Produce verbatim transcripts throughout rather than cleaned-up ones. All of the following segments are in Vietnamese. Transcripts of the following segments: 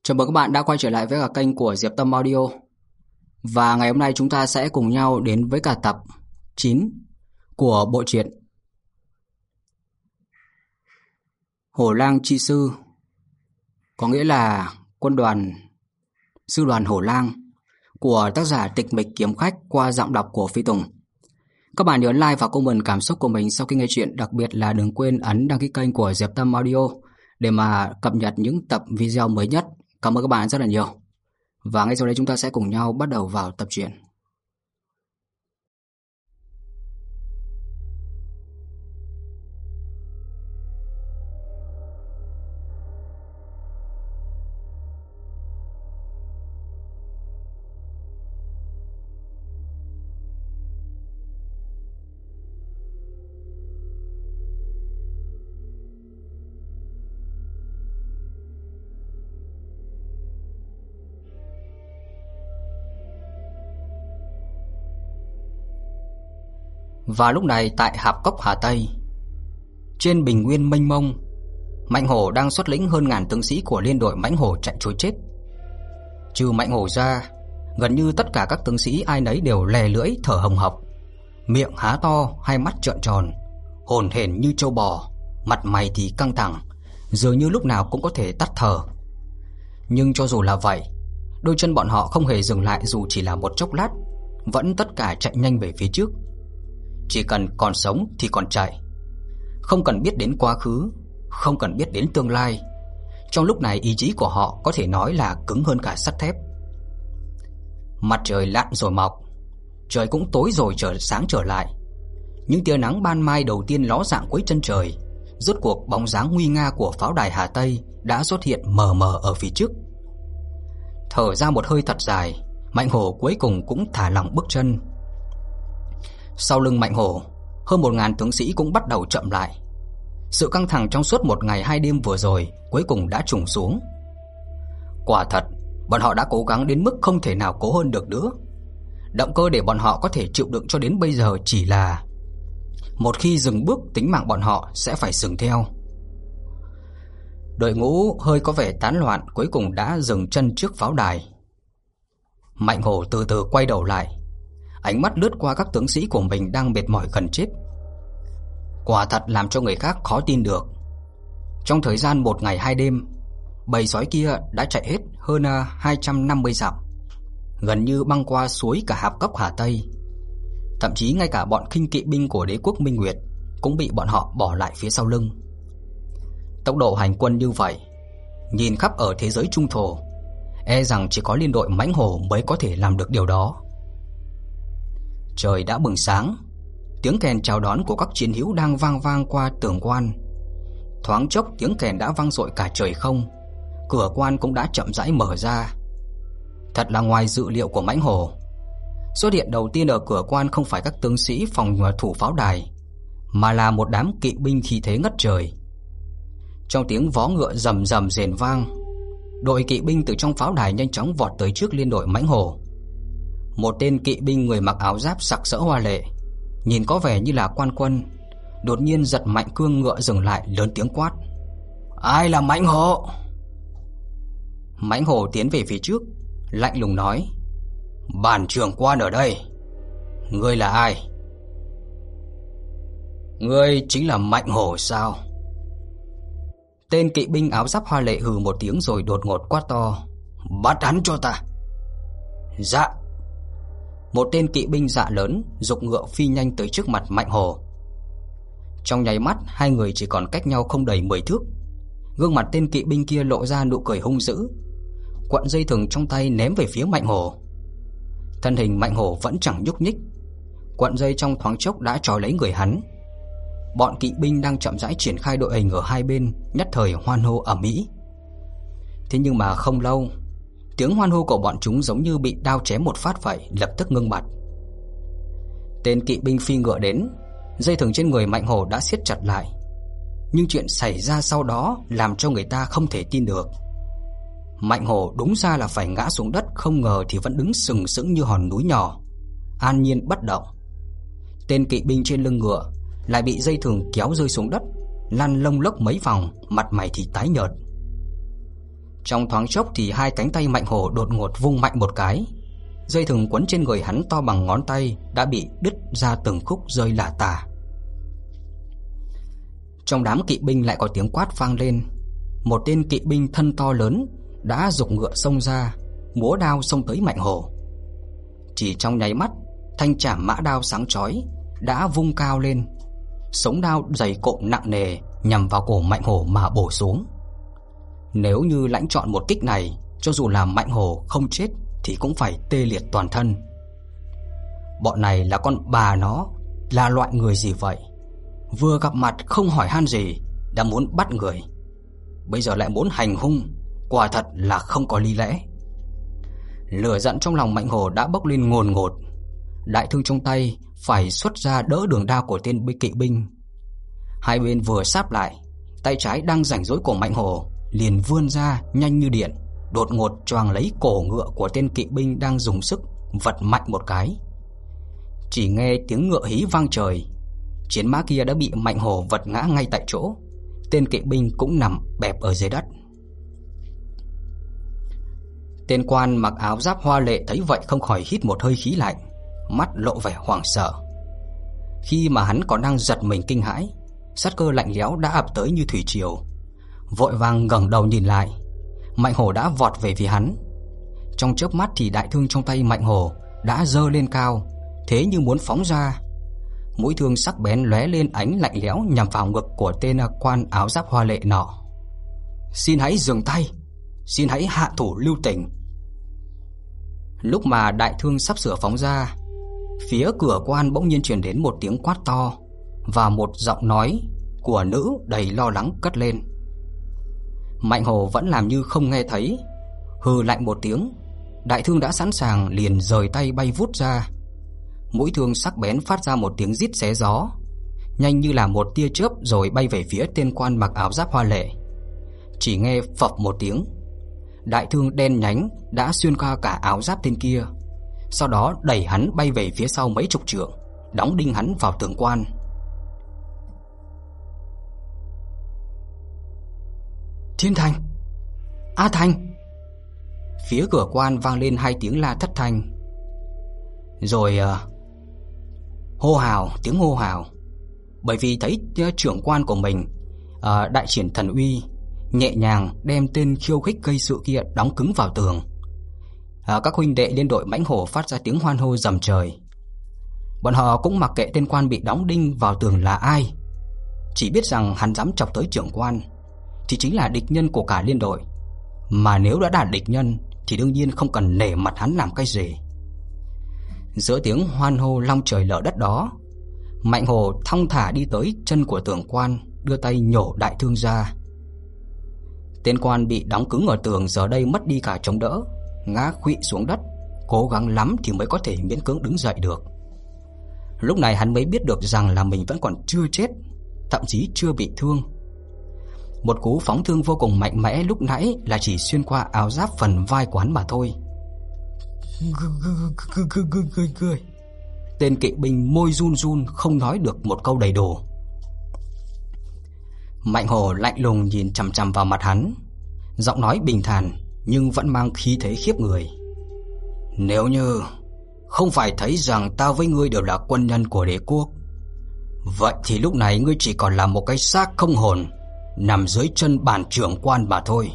Chào mừng các bạn đã quay trở lại với cả kênh của Diệp Tâm Audio. Và ngày hôm nay chúng ta sẽ cùng nhau đến với cả tập chín của bộ truyện Hổ Lang Chi Sư, có nghĩa là quân đoàn sư đoàn Hổ Lang, của tác giả Tịch Mịch Kiếm Khách qua giọng đọc của Phi Tùng. Các bạn nhớ like và comment cảm xúc của mình sau khi nghe chuyện, đặc biệt là đừng quên ấn đăng ký kênh của Diệp Tâm Audio để mà cập nhật những tập video mới nhất. Cảm ơn các bạn rất là nhiều. Và ngay sau đây chúng ta sẽ cùng nhau bắt đầu vào tập truyện. Và lúc này tại Hạp Cốc Hà Tây, trên bình nguyên mênh mông, Mạnh Hổ đang xuất lĩnh hơn ngàn tướng sĩ của liên đội Mãnh Hổ chạy trối chết. Trừ Mạnh Hổ ra, gần như tất cả các tướng sĩ ai nấy đều lè lưỡi thở hồng hộc, miệng há to, hai mắt trợn tròn, hổn hển như trâu bò, mặt mày thì căng thẳng, dường như lúc nào cũng có thể tắt thở. Nhưng cho dù là vậy, đôi chân bọn họ không hề dừng lại dù chỉ là một chốc lát, vẫn tất cả chạy nhanh về phía trước. Chỉ cần còn sống thì còn chạy, không cần biết đến quá khứ, không cần biết đến tương lai. Trong lúc này ý chí của họ có thể nói là cứng hơn cả sắt thép. Mặt trời lặn rồi mọc, trời cũng tối rồi trở sáng trở lại. Những tia nắng ban mai đầu tiên ló dạng cuối chân trời. Rốt cuộc bóng dáng nguy nga của pháo đài Hà Tây đã xuất hiện mờ mờ ở phía trước. Thở ra một hơi thật dài, Mạnh Hổ cuối cùng cũng thả lỏng bước chân. Sau lưng Mạnh Hổ, hơn một ngàn tướng sĩ cũng bắt đầu chậm lại. Sự căng thẳng trong suốt một ngày hai đêm vừa rồi cuối cùng đã trùng xuống. Quả thật, bọn họ đã cố gắng đến mức không thể nào cố hơn được nữa. Động cơ để bọn họ có thể chịu đựng cho đến bây giờ chỉ là một khi dừng bước, tính mạng bọn họ sẽ phải dừng theo. Đội ngũ hơi có vẻ tán loạn cuối cùng đã dừng chân trước pháo đài. Mạnh Hổ từ từ quay đầu lại, ánh mắt lướt qua các tướng sĩ của mình đang mệt mỏi gần chết. Quả thật làm cho người khác khó tin được. Trong thời gian một ngày hai đêm, bầy sói kia đã chạy hết hơn hai trăm năm mươi dặm, gần như băng qua suối cả Hạp Cốc Hà Tây. Thậm chí ngay cả bọn khinh kỵ binh của đế quốc Minh Nguyệt cũng bị bọn họ bỏ lại phía sau lưng. Tốc độ hành quân như vậy, nhìn khắp ở thế giới trung thổ, e rằng chỉ có liên đội Mãnh Hổ mới có thể làm được điều đó. Trời đã bừng sáng, tiếng kèn chào đón của các chiến hữu đang vang vang qua tường quan. Thoáng chốc tiếng kèn đã vang dội cả trời không, cửa quan cũng đã chậm rãi mở ra. Thật là ngoài dự liệu của Mãnh Hổ. Xuất hiện đầu tiên ở cửa quan không phải các tướng sĩ phòng thủ pháo đài, mà là một đám kỵ binh khí thế ngất trời. Trong tiếng vó ngựa rầm rầm rền vang, đội kỵ binh từ trong pháo đài nhanh chóng vọt tới trước liên đội Mãnh Hổ. Một tên kỵ binh người mặc áo giáp sặc sỡ hoa lệ, nhìn có vẻ như là quan quân, đột nhiên giật mạnh cương ngựa dừng lại, lớn tiếng quát: "Ai là Mãnh Hổ?" Mãnh Hổ tiến về phía trước, lạnh lùng nói: "Bản trưởng quan ở đây. Ngươi là ai?" "Ngươi chính là Mạnh Hổ sao?" Tên kỵ binh áo giáp hoa lệ hừ một tiếng rồi đột ngột quát to: "Bắt hắn cho ta!" "Dạ." Một tên kỵ binh dạ lớn giục ngựa phi nhanh tới trước mặt Mạnh Hổ. Trong nháy mắt, hai người chỉ còn cách nhau không đầy mười thước. Gương mặt tên kỵ binh kia lộ ra nụ cười hung dữ, cuộn dây thừng trong tay ném về phía Mạnh Hổ. Thân hình Mạnh Hổ vẫn chẳng nhúc nhích, cuộn dây trong thoáng chốc đã trói lấy người hắn. Bọn kỵ binh đang chậm rãi triển khai đội hình ở hai bên nhất thời hoan hô ầm ĩ. Thế nhưng mà không lâu, tiếng hoan hô của bọn chúng giống như bị đao chém một phát vậy, lập tức ngưng bặt. Tên kỵ binh phi ngựa đến, dây thừng trên người Mạnh Hổ đã siết chặt lại. Nhưng chuyện xảy ra sau đó làm cho người ta không thể tin được. Mạnh Hổ đúng ra là phải ngã xuống đất, không ngờ thì vẫn đứng sừng sững như hòn núi nhỏ, an nhiên bất động. Tên kỵ binh trên lưng ngựa lại bị dây thừng kéo rơi xuống đất, lăn lông lốc mấy vòng, mặt mày thì tái nhợt. Trong thoáng chốc thì hai cánh tay Mạnh Hổ đột ngột vung mạnh một cái. Dây thừng quấn trên người hắn to bằng ngón tay đã bị đứt ra từng khúc rơi lả tả. Trong đám kỵ binh lại có tiếng quát vang lên. Một tên kỵ binh thân to lớn đã giục ngựa xông ra, múa đao xông tới Mạnh Hổ. Chỉ trong nháy mắt, thanh trảm mã đao sáng chói đã vung cao lên, sống đao dày cộm nặng nề nhằm vào cổ Mạnh Hổ mà bổ xuống. Nếu như lãnh chọn một kích này, cho dù là Mạnh Hổ không chết thì cũng phải tê liệt toàn thân. Bọn này là con bà nó, là loại người gì vậy? Vừa gặp mặt không hỏi han gì đã muốn bắt người, bây giờ lại muốn hành hung, quả thật là không có lý lẽ. Lửa giận trong lòng Mạnh Hổ đã bốc lên ngồn ngột. Đại thương trong tay phải xuất ra đỡ đường đao của tên kỵ binh. Hai bên vừa sáp lại, tay trái đang rảnh rỗi của Mạnh Hổ liền vươn ra nhanh như điện, đột ngột choàng lấy cổ ngựa của tên kỵ binh đang dùng sức vật mạnh một cái. Chỉ nghe tiếng ngựa hí vang trời, chiến mã kia đã bị Mạnh Hổ vật ngã ngay tại chỗ. Tên kỵ binh cũng nằm bẹp ở dưới đất. Tên quan mặc áo giáp hoa lệ thấy vậy không khỏi hít một hơi khí lạnh, mắt lộ vẻ hoảng sợ. Khi mà hắn còn đang giật mình kinh hãi, sát cơ lạnh lẽo đã ập tới như thủy triều. Vội vàng ngẩng đầu nhìn lại, Mạnh Hổ đã vọt về phía hắn. Trong chớp mắt thì đại thương trong tay Mạnh Hổ đã giơ lên cao, thế như muốn phóng ra. Mũi thương sắc bén lóe lên ánh lạnh lẽo nhằm vào ngực của tên quan áo giáp hoa lệ nọ. "Xin hãy dừng tay, xin hãy hạ thủ lưu tình." Lúc mà đại thương sắp sửa phóng ra, phía cửa quan bỗng nhiên truyền đến một tiếng quát to, và một giọng nói của nữ đầy lo lắng cất lên. Mạnh Hổ vẫn làm như không nghe thấy, hừ lạnh một tiếng. Đại thương đã sẵn sàng liền rời tay bay vút ra. Mũi thương sắc bén phát ra một tiếng rít xé gió, nhanh như là một tia chớp rồi bay về phía tên quan mặc áo giáp hoa lệ. Chỉ nghe phập một tiếng, đại thương đen nhánh đã xuyên qua cả áo giáp tên kia, sau đó đẩy hắn bay về phía sau mấy chục trượng, đóng đinh hắn vào tường quan. "Thiên Thành! A Thành!" Phía cửa quan vang lên hai tiếng la thất thanh. Rồi uh, hô hào, tiếng hô hào. Bởi vì thấy uh, trưởng quan của mình uh, đại triển thần uy, nhẹ nhàng đem tên khiêu khích gây sự kia đóng cứng vào tường. uh, Các huynh đệ liên đội Mãnh Hổ phát ra tiếng hoan hô rầm trời. Bọn họ cũng mặc kệ tên quan bị đóng đinh vào tường là ai, chỉ biết rằng hắn dám chọc tới trưởng quan thì chính là địch nhân của cả liên đội. Mà nếu đã là địch nhân thì đương nhiên không cần nể mặt hắn làm cái gì. Giữa tiếng hoan hô long trời lở đất đó, Mạnh Hổ thong thả đi tới chân của tường quan, đưa tay nhổ đại thương ra. Tên quan bị đóng cứng ở tường giờ đây mất đi cả chống đỡ, ngã khuỵu xuống đất, cố gắng lắm thì mới có thể miễn cưỡng đứng dậy được. Lúc này hắn mới biết được rằng là mình vẫn còn chưa chết, thậm chí chưa bị thương. Một cú phóng thương vô cùng mạnh mẽ lúc nãy là chỉ xuyên qua áo giáp phần vai của hắn mà thôi. Tên kỵ binh môi run run không nói được một câu đầy đủ. Mạnh Hổ lạnh lùng nhìn chằm chằm vào mặt hắn, giọng nói bình thản nhưng vẫn mang khí thế khiếp người. "Nếu như không phải thấy rằng ta với ngươi đều là quân nhân của đế quốc, vậy thì lúc này ngươi chỉ còn là một cái xác không hồn nằm dưới chân bản trưởng quan mà thôi."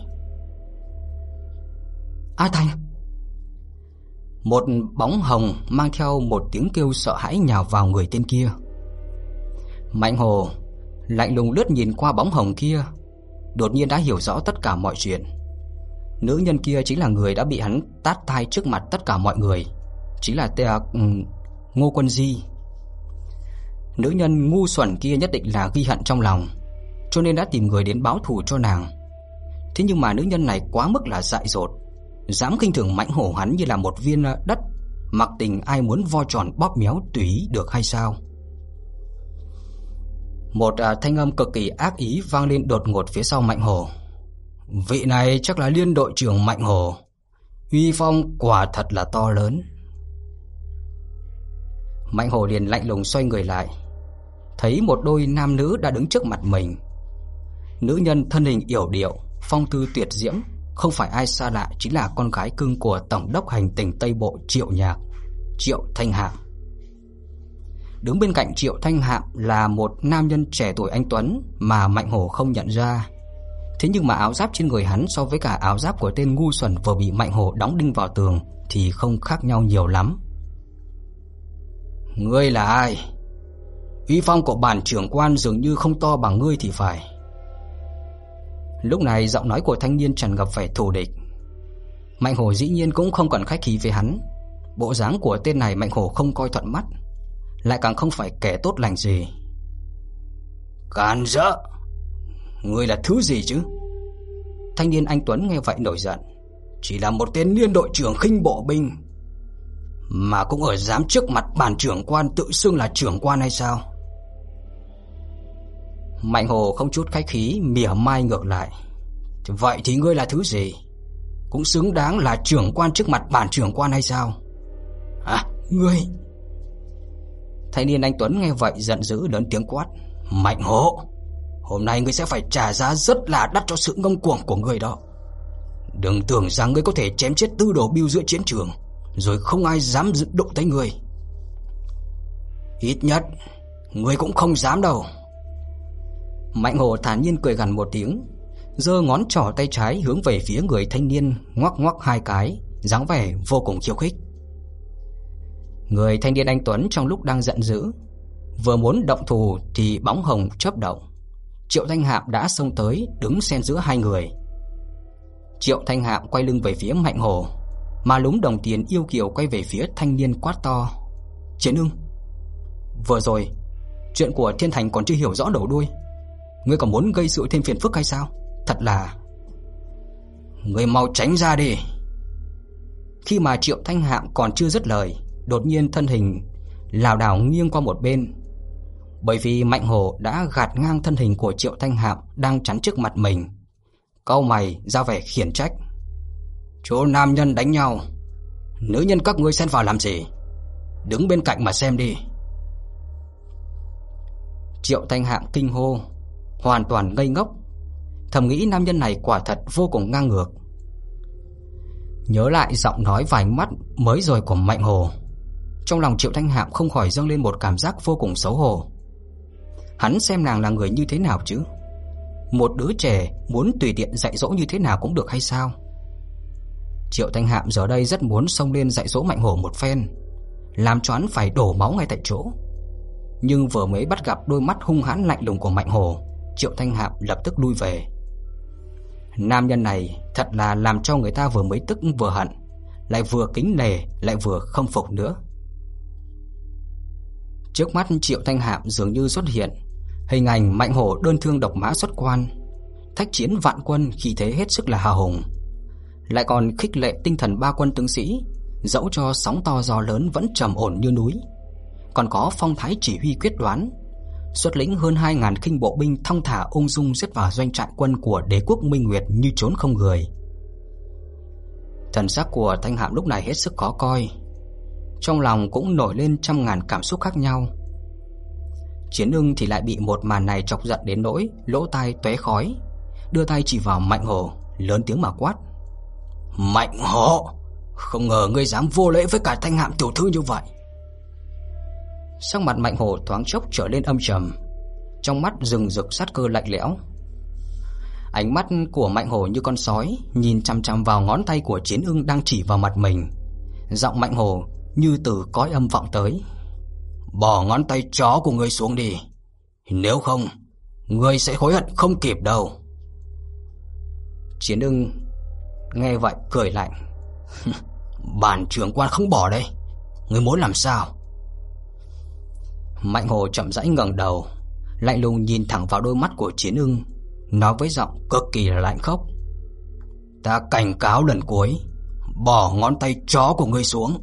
"A Thành!" Một bóng hồng mang theo một tiếng kêu sợ hãi nhào vào người tên kia. Mạnh Hổ lạnh lùng lướt nhìn qua bóng hồng kia, đột nhiên đã hiểu rõ tất cả mọi chuyện. Nữ nhân kia chính là người đã bị hắn tát tai trước mặt tất cả mọi người, chính là tè, um, Ngô Quân Di. Nữ nhân ngu xuẩn kia nhất định là ghi hận trong lòng, cho nên đã tìm người đến báo thù cho nàng. Thế nhưng mà nữ nhân này quá mức là dại dột, dám khinh thường Mạnh Hổ hắn như là một viên đất, mặc tình ai muốn vo tròn bóp méo tùy ý được hay sao. Một uh, thanh âm cực kỳ ác ý vang lên đột ngột phía sau Mạnh Hổ. "Vị này chắc là liên đội trưởng Mạnh Hổ, uy phong quả thật là to lớn." Mạnh Hổ liền lạnh lùng xoay người lại, thấy một đôi nam nữ đã đứng trước mặt mình. Nữ nhân thân hình yểu điệu, phong tư tuyệt diễm, không phải ai xa lạ chính là con gái cưng của tổng đốc hành tỉnh Tây Bộ Triệu Nhạc, Triệu Thanh Hạm. Đứng bên cạnh Triệu Thanh Hạm là một nam nhân trẻ tuổi anh tuấn mà Mạnh Hổ không nhận ra. Thế nhưng mà áo giáp trên người hắn so với cả áo giáp của tên ngu xuẩn vừa bị Mạnh Hổ đóng đinh vào tường thì không khác nhau nhiều lắm. Ngươi là ai? Uy phong của bản trưởng quan dường như không to bằng ngươi thì phải. Lúc này giọng nói của thanh niên tràn ngập vẻ thù địch. Mạnh Hổ dĩ nhiên cũng không cần khách khí với hắn. Bộ dáng của tên này Mạnh Hổ không coi thuận mắt, lại càng không phải kẻ tốt lành gì. Càn rỡ! Ngươi là thứ gì chứ? Thanh niên anh tuấn nghe vậy nổi giận. Chỉ là một tên niên đội trưởng khinh bộ binh mà cũng ở dám trước mặt bản trưởng quan tự xưng là trưởng quan hay sao? Mạnh Hổ không chút khách khí mỉa mai ngược lại. Vậy thì ngươi là thứ gì? Cũng xứng đáng là trưởng quan trước mặt bản trưởng quan hay sao? À, ngươi! Thanh niên anh tuấn nghe vậy giận dữ lớn tiếng quát. Mạnh Hổ, hôm nay ngươi sẽ phải trả giá rất là đắt cho sự ngông cuồng của ngươi đó. Đừng tưởng rằng ngươi có thể chém chết tư đồ Bưu giữa chiến trường rồi không ai dám đụng tới ngươi. Ít nhất ngươi cũng không dám đâu. Mạnh Hổ thản nhiên cười gằn một tiếng, giơ ngón trỏ tay trái hướng về phía người thanh niên, ngoắc ngoắc hai cái, dáng vẻ vô cùng khiêu khích. Người thanh niên anh tuấn trong lúc đang giận dữ, vừa muốn động thủ thì bóng hồng chớp động. Triệu Thanh Hạm đã xông tới, đứng xen giữa hai người. Triệu Thanh Hạm quay lưng về phía Mạnh Hổ, mà lúng đồng tiền yêu kiều quay về phía thanh niên quát to. Chiến Ưng, vừa rồi chuyện của Thiên Thành còn chưa hiểu rõ đầu đuôi, ngươi còn muốn gây sự thêm phiền phức hay sao? Thật là... Ngươi mau tránh ra đi. Khi mà Triệu Thanh Hạm còn chưa dứt lời, đột nhiên thân hình lảo đảo nghiêng qua một bên. Bởi vì Mạnh Hổ đã gạt ngang thân hình của Triệu Thanh Hạm đang chắn trước mặt mình, cau mày ra vẻ khiển trách. Chỗ nam nhân đánh nhau, nữ nhân các ngươi xen vào làm gì? Đứng bên cạnh mà xem đi. Triệu Thanh Hạm kinh hô, hoàn toàn ngây ngốc, thầm nghĩ nam nhân này quả thật vô cùng ngang ngược. Nhớ lại giọng nói và ánh mắt mới rồi của Mạnh Hổ, trong lòng Triệu Thanh Hạm không khỏi dâng lên một cảm giác vô cùng xấu hổ. Hắn xem nàng là người như thế nào chứ? Một đứa trẻ muốn tùy tiện dạy dỗ như thế nào cũng được hay sao? Triệu Thanh Hạm giờ đây rất muốn xông lên dạy dỗ Mạnh Hổ một phen, làm cho hắn phải đổ máu ngay tại chỗ. Nhưng vừa mới bắt gặp đôi mắt hung hãn lạnh lùng của Mạnh Hổ, Triệu Thanh Hạm lập tức lui về. Nam nhân này thật là làm cho người ta vừa mới tức vừa hận, lại vừa kính nể lại vừa không phục nữa. Trước mắt Triệu Thanh Hạm dường như xuất hiện hình ảnh Mạnh Hổ đơn thương độc mã xuất quan, thách chiến vạn quân, khí thế hết sức là hào hùng, lại còn khích lệ tinh thần ba quân tướng sĩ, dẫu cho sóng to gió lớn vẫn trầm ổn như núi, còn có phong thái chỉ huy quyết đoán, xuất lĩnh hơn hai ngàn khinh bộ binh thong thả ung dung giết vào doanh trại quân của đế quốc Minh Nguyệt như trốn không người. Thần sắc của Thanh Hạm lúc này hết sức khó coi, trong lòng cũng nổi lên trăm ngàn cảm xúc khác nhau. Chiến Ưng thì lại bị một màn này chọc giận đến nỗi lỗ tai tóe khói, đưa tay chỉ vào Mạnh Hổ, lớn tiếng mà quát. Mạnh Hổ, không ngờ ngươi dám vô lễ với cả Thanh Hạm tiểu thư như vậy. Sắc mặt Mạnh Hổ thoáng chốc trở lên âm trầm, trong mắt rừng rực sát cơ lạnh lẽo. Ánh mắt của Mạnh Hổ như con sói nhìn chằm chằm vào ngón tay của Chiến Ưng đang chỉ vào mặt mình. Giọng Mạnh Hổ như từ cõi âm vọng tới. Bỏ ngón tay chó của ngươi xuống đi, nếu không ngươi sẽ hối hận không kịp đâu. Chiến Ưng nghe vậy cười lạnh. Bản trưởng quan không bỏ đây, ngươi muốn làm sao? Mạnh Hổ chậm rãi ngẩng đầu, lạnh lùng nhìn thẳng vào đôi mắt của Chiến Ưng, nói với giọng cực kỳ là lạnh khốc. Ta cảnh cáo lần cuối, bỏ ngón tay chó của ngươi xuống.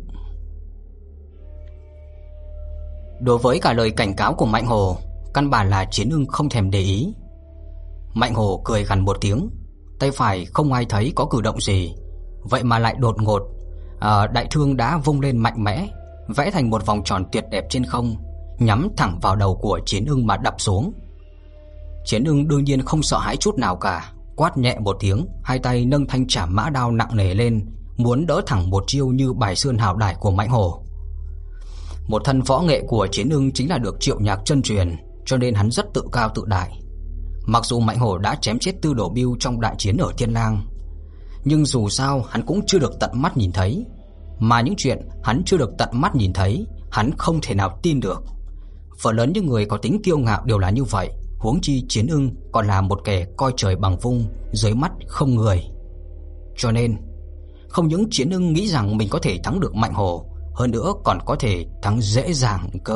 Đối với cả lời cảnh cáo của Mạnh Hổ, căn bản là Chiến Ưng không thèm để ý. Mạnh Hổ cười gằn một tiếng, tay phải không ai thấy có cử động gì, vậy mà lại đột ngột à, đại thương đã vung lên mạnh mẽ, vẽ thành một vòng tròn tuyệt đẹp trên không, nhắm thẳng vào đầu của Chiến Ưng mà đập xuống. Chiến Ưng đương nhiên không sợ hãi chút nào cả, Quát nhẹ một tiếng, hai tay nâng thanh trảm mã đao nặng nề lên, muốn đỡ thẳng một chiêu như bài sơn hào đài của Mạnh Hổ. Một thân võ nghệ của Chiến Ưng chính là được Triệu Nhạc chân truyền, cho nên hắn rất tự cao tự đại. Mặc dù Mạnh Hổ đã chém chết Tư Đồ Bưu trong đại chiến ở Thiên Lang, nhưng dù sao hắn cũng chưa được tận mắt nhìn thấy, mà những chuyện hắn chưa được tận mắt nhìn thấy, hắn không thể nào tin được. Phần lớn những người có tính kiêu ngạo đều là như vậy, huống chi Chiến Ưng còn là một kẻ coi trời bằng vung, dưới mắt không người. Cho nên, không những Chiến Ưng nghĩ rằng mình có thể thắng được Mạnh Hổ, hơn nữa còn có thể thắng dễ dàng cơ.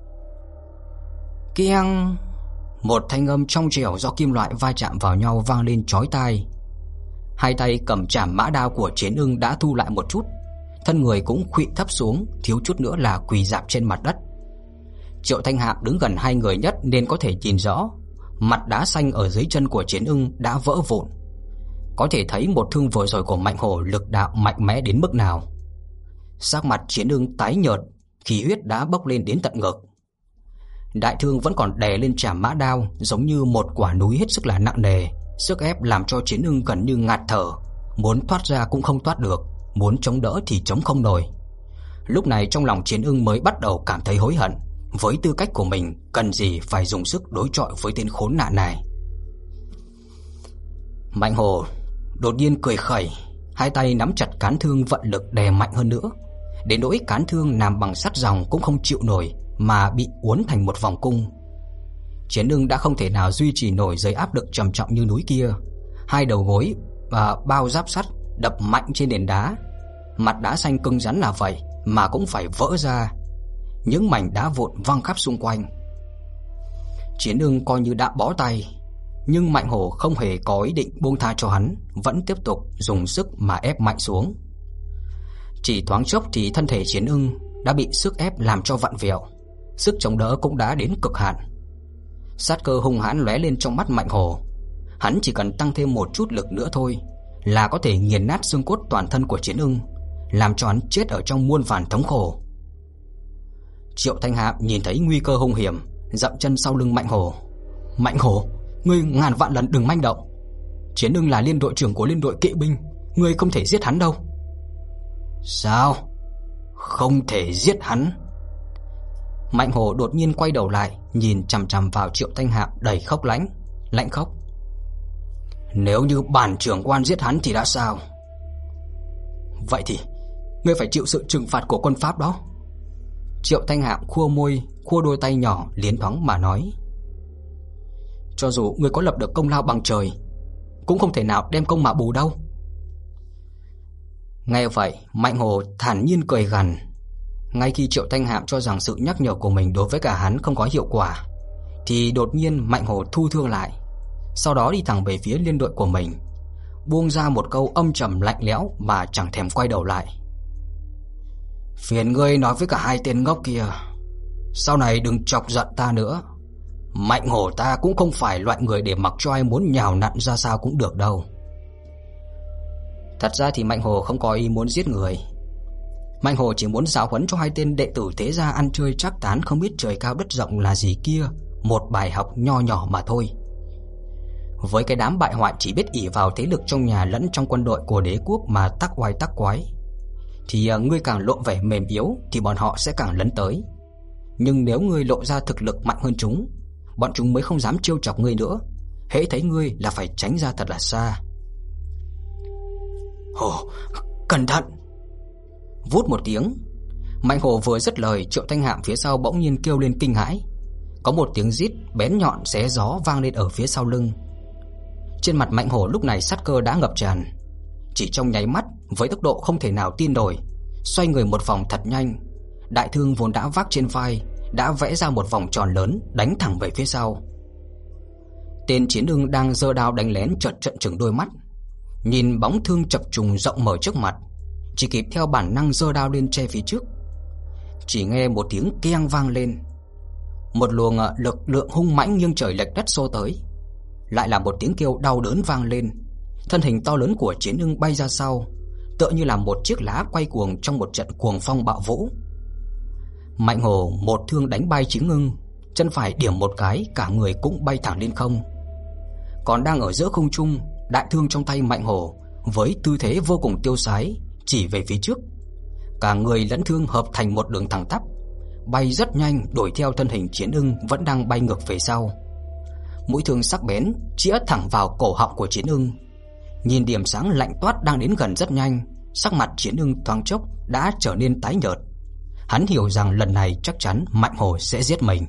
Keng! Một thanh âm trong trẻo do kim loại va chạm vào nhau vang lên chói tai. Hai tay cầm trảm mã đao của Chiến Ưng đã thu lại một chút, thân người cũng khuỵu thấp xuống, thiếu chút nữa là quỳ rạp trên mặt đất. Triệu Thanh Hạm đứng gần hai người nhất nên có thể nhìn rõ, mặt đá xanh ở dưới chân của Chiến Ưng đã vỡ vụn. Có thể thấy một thương vừa rồi của Mạnh Hổ lực đạo mạnh mẽ đến mức nào. Sắc mặt Chiến Ưng tái nhợt, khí huyết đã bốc lên đến tận ngực. Đại thương vẫn còn đè lên trảm mã đao, giống như một quả núi hết sức là nặng nề, sức ép làm cho Chiến Ưng gần như ngạt thở, muốn thoát ra cũng không thoát được, muốn chống đỡ thì chống không nổi. Lúc này trong lòng Chiến Ưng mới bắt đầu cảm thấy hối hận, với tư cách của mình cần gì phải dùng sức đối chọi với tên khốn nạn này. Mạnh Hổ đột nhiên cười khẩy, hai tay nắm chặt cán thương vận lực đè mạnh hơn nữa, đến nỗi cán thương làm bằng sắt ròng cũng không chịu nổi mà bị uốn thành một vòng cung. Chiến Ưng đã không thể nào duy trì nổi dưới áp lực trầm trọng như núi kia, hai đầu gối và bao giáp sắt đập mạnh trên nền đá. Mặt đá xanh cứng rắn là vậy mà cũng phải vỡ ra, những mảnh đá vụn văng khắp xung quanh. Chiến Ưng coi như đã bó tay, nhưng Mạnh Hổ không hề có ý định buông tha cho hắn, vẫn tiếp tục dùng sức mà ép mạnh xuống. Chỉ thoáng chốc thì thân thể Chiến Ưng đã bị sức ép làm cho vặn vẹo, sức chống đỡ cũng đã đến cực hạn. Sát cơ hung hãn lóe lên trong mắt Mạnh Hổ, hắn chỉ cần tăng thêm một chút lực nữa thôi là có thể nghiền nát xương cốt toàn thân của Chiến Ưng, làm cho hắn chết ở trong muôn vàn thống khổ. Triệu Thanh Hạm nhìn thấy nguy cơ hung hiểm, dậm chân sau lưng Mạnh Hổ. Mạnh Hổ, ngươi ngàn vạn lần đừng manh động. Chiến Ưng là liên đội trưởng của liên đội kỵ binh, ngươi không thể giết hắn đâu. Sao? Không thể giết hắn? Mạnh Hổ đột nhiên quay đầu lại, nhìn chằm chằm vào Triệu Thanh Hạm đầy khốc lãnh, lạnh khốc. Nếu như bản trưởng quan giết hắn thì đã sao? Vậy thì ngươi phải chịu sự trừng phạt của quân Pháp đó. Triệu Thanh Hạm khua môi, khua đôi tay nhỏ liến thoáng mà nói. Cho dù ngươi có lập được công lao bằng trời, cũng không thể nào đem công mà bù đâu. Nghe vậy, Mạnh Hổ thản nhiên cười gằn. Ngay khi Triệu Thanh Hạm cho rằng sự nhắc nhở của mình đối với cả hắn không có hiệu quả, thì đột nhiên Mạnh Hổ thu thương lại, sau đó đi thẳng về phía liên đội của mình, buông ra một câu âm trầm lạnh lẽo mà chẳng thèm quay đầu lại. Phiền ngươi nói với cả hai tên ngốc kia, sau này đừng chọc giận ta nữa. Mạnh Hổ ta cũng không phải loại người để mặc cho ai muốn nhào nặn ra sao cũng được đâu. Thật ra thì Mạnh Hổ không có ý muốn giết người. Mạnh Hổ chỉ muốn giáo huấn cho hai tên đệ tử thế gia ăn chơi trác tán không biết trời cao đất rộng là gì kia một bài học nho nhỏ mà thôi. Với cái đám bại hoại chỉ biết ỷ vào thế lực trong nhà lẫn trong quân đội của đế quốc mà tắc oai tắc quái, thì ngươi càng lộ vẻ mềm yếu thì bọn họ sẽ càng lấn tới. Nhưng nếu ngươi lộ ra thực lực mạnh hơn chúng, bọn chúng mới không dám trêu chọc ngươi nữa. Hễ thấy ngươi là phải tránh ra thật là xa. Hồ, cẩn thận! Vút một tiếng, Mạnh Hổ vừa dứt lời, Triệu Thanh Hạm phía sau bỗng nhiên kêu lên kinh hãi. Có một tiếng rít bén nhọn xé gió vang lên ở phía sau lưng. Trên mặt Mạnh Hổ lúc này sát cơ đã ngập tràn. Chỉ trong nháy mắt, với tốc độ không thể nào tin nổi, xoay người một vòng thật nhanh, đại thương vốn đã vác trên vai đã vẽ ra một vòng tròn lớn đánh thẳng về phía sau. Tên Chiến Ưng đang giơ đao đánh lén chợt trợn trừng đôi mắt, nhìn bóng thương chập trùng rộng mở trước mặt, chỉ kịp theo bản năng giơ đao lên che phía trước. Chỉ nghe một tiếng keng vang lên, một luồng lực lượng hung mãnh nghiêng trời lệch đất xô tới. Lại là một tiếng kêu đau đớn vang lên, thân hình to lớn của Chiến Ưng bay ra sau, tựa như là một chiếc lá quay cuồng trong một trận cuồng phong bạo vũ. Mạnh Hổ một thương đánh bay Chiến Ưng, chân phải điểm một cái, cả người cũng bay thẳng lên không. Còn đang ở giữa không trung, đại thương trong tay Mạnh Hổ với tư thế vô cùng tiêu sái chỉ về phía trước. Cả người lẫn thương hợp thành một đường thẳng tắp, bay rất nhanh đuổi theo thân hình Chiến Ưng vẫn đang bay ngược về sau. Mũi thương sắc bén chĩa thẳng vào cổ họng của Chiến Ưng. Nhìn điểm sáng lạnh toát đang đến gần rất nhanh, sắc mặt Chiến Ưng thoáng chốc đã trở nên tái nhợt. Hắn hiểu rằng lần này chắc chắn Mạnh Hổ sẽ giết mình.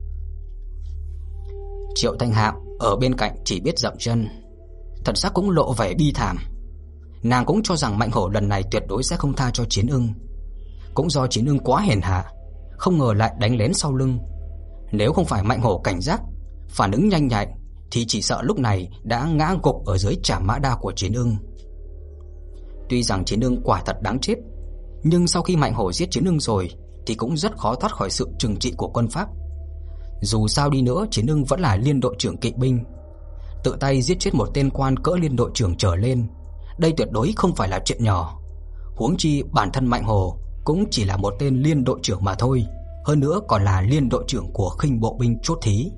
Triệu Thanh Hạm ở bên cạnh chỉ biết dậm chân, thần sắc cũng lộ vẻ bi thảm. Nàng cũng cho rằng Mạnh Hổ lần này tuyệt đối sẽ không tha cho Chiến Ưng. Cũng do Chiến Ưng quá hèn hạ, không ngờ lại đánh lén sau lưng. Nếu không phải Mạnh Hổ cảnh giác, phản ứng nhanh nhạy, thì chỉ sợ lúc này đã ngã gục ở dưới trảm mã đao của Chiến Ưng. Tuy rằng Chiến Ưng quả thật đáng chết, nhưng sau khi Mạnh Hổ giết Chiến Ưng rồi thì cũng rất khó thoát khỏi sự trừng trị của quân Pháp. Dù sao đi nữa, Chiến Ưng vẫn là liên đội trưởng kỵ binh, tự tay giết chết một tên quan cỡ liên đội trưởng trở lên, đây tuyệt đối không phải là chuyện nhỏ. Huống chi bản thân Mạnh Hổ cũng chỉ là một tên liên đội trưởng mà thôi, hơn nữa còn là liên đội trưởng của khinh bộ binh chốt thí.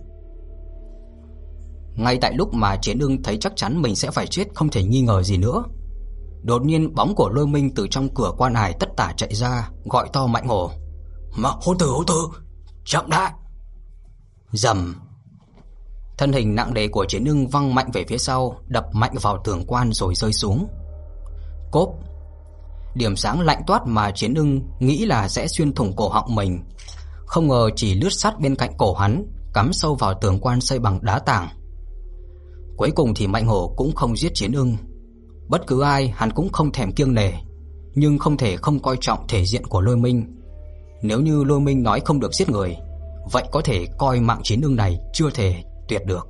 Ngay tại lúc mà Chiến Ưng thấy chắc chắn mình sẽ phải chết không thể nghi ngờ gì nữa, đột nhiên bóng của Lôi Minh từ trong cửa quan hải tất tả chạy ra, gọi to Mạnh Hổ: "Mà hôn tử, hôn tử, chậm đã!" Rầm. Thân hình nặng nề của Chiến Ưng văng mạnh về phía sau, đập mạnh vào tường quan rồi rơi xuống. Cốp. Điểm sáng lạnh toát mà Chiến Ưng nghĩ là sẽ xuyên thủng cổ họng mình, không ngờ chỉ lướt sát bên cạnh cổ hắn, cắm sâu vào tường quan xây bằng đá tảng. Cuối cùng thì Mạnh Hổ cũng không giết Chiến Ưng. Bất cứ ai hắn cũng không thèm kiêng nể, nhưng không thể không coi trọng thể diện của Lôi Minh. Nếu như Lôi Minh nói không được giết người, vậy có thể coi mạng Chiến Ưng này chưa thể tuyệt được.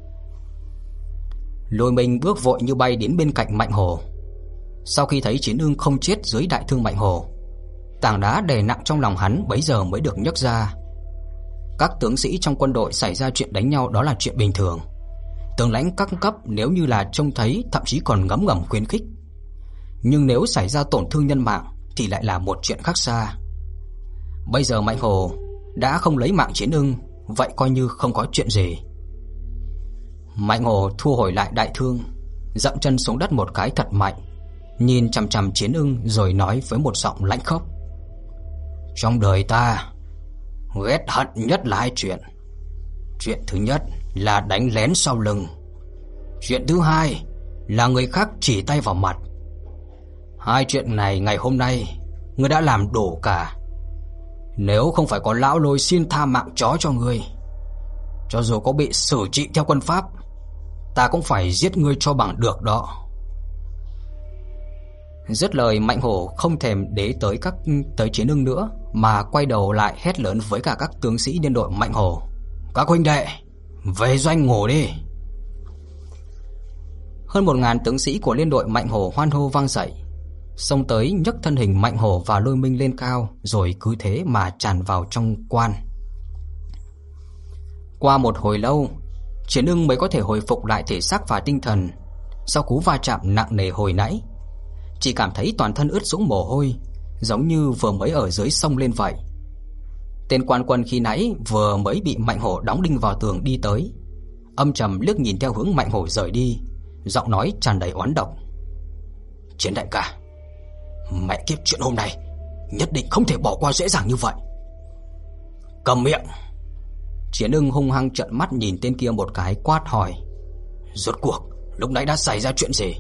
Lôi Minh bước vội như bay đến bên cạnh Mạnh Hổ. Sau khi thấy Chiến Ưng không chết dưới đại thương Mạnh Hổ, tảng đá đè nặng trong lòng hắn bấy giờ mới được nhấc ra. Các tướng sĩ trong quân đội xảy ra chuyện đánh nhau đó là chuyện bình thường. Tướng lãnh các cấp nếu như là trông thấy thậm chí còn ngấm ngầm khuyến khích. Nhưng nếu xảy ra tổn thương nhân mạng thì lại là một chuyện khác xa. Bây giờ Mạnh Hổ đã không lấy mạng Chiến Ưng, vậy coi như không có chuyện gì. Mạnh Hổ thu hồi lại đại thương, dậm chân xuống đất một cái thật mạnh, nhìn chằm chằm Chiến Ưng rồi nói với một giọng lãnh khốc: "Trong đời ta ghét hận nhất là hai chuyện. Chuyện thứ nhất là đánh lén sau lưng. Chuyện thứ hai là người khác chỉ tay vào mặt. Hai chuyện này ngày hôm nay ngươi đã làm đủ cả. Nếu không phải có lão Lôi xin tha mạng chó cho ngươi, cho dù có bị xử trị theo quân pháp, ta cũng phải giết ngươi cho bằng được đó." Dứt lời, Mạnh Hổ không thèm để tới các tới Chiến Ưng nữa, mà quay đầu lại hét lớn với cả các tướng sĩ liên đội Mạnh Hổ: "Các huynh đệ, về doanh ngủ đi." Hơn một ngàn tướng sĩ của liên đội Mạnh Hổ hoan hô vang dậy, xông tới nhấc thân hình Mạnh Hổ và Lôi Minh lên cao, rồi cứ thế mà tràn vào trong quan. Qua một hồi lâu, Chiến Ưng mới có thể hồi phục lại thể xác và tinh thần. Sau cú va chạm nặng nề hồi nãy, chỉ cảm thấy toàn thân ướt sũng mồ hôi, giống như vừa mới ở dưới sông lên vậy. Tên quan quân khi nãy vừa mới bị Mạnh Hổ đóng đinh vào tường đi tới, âm trầm liếc nhìn theo hướng Mạnh Hổ rời đi, giọng nói tràn đầy oán độc: "Chiến đại ca, mẹ kiếp, chuyện hôm nay nhất định không thể bỏ qua dễ dàng như vậy." "Cầm miệng!" Chiến Ưng hung hăng trợn mắt nhìn tên kia một cái, quát hỏi: "Rốt cuộc lúc nãy đã xảy ra chuyện gì?"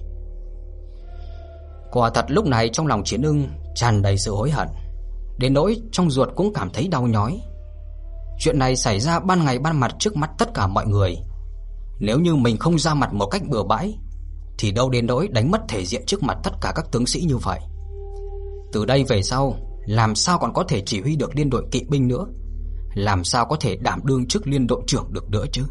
Quả thật lúc này trong lòng Chiến Ưng tràn đầy sự hối hận, đến nỗi trong ruột cũng cảm thấy đau nhói. Chuyện này xảy ra ban ngày ban mặt trước mắt tất cả mọi người. Nếu như mình không ra mặt một cách bừa bãi thì đâu đến nỗi đánh mất thể diện trước mặt tất cả các tướng sĩ như vậy. Từ đây về sau làm sao còn có thể chỉ huy được liên đội kỵ binh nữa, làm sao có thể đảm đương chức liên đội trưởng được nữa chứ.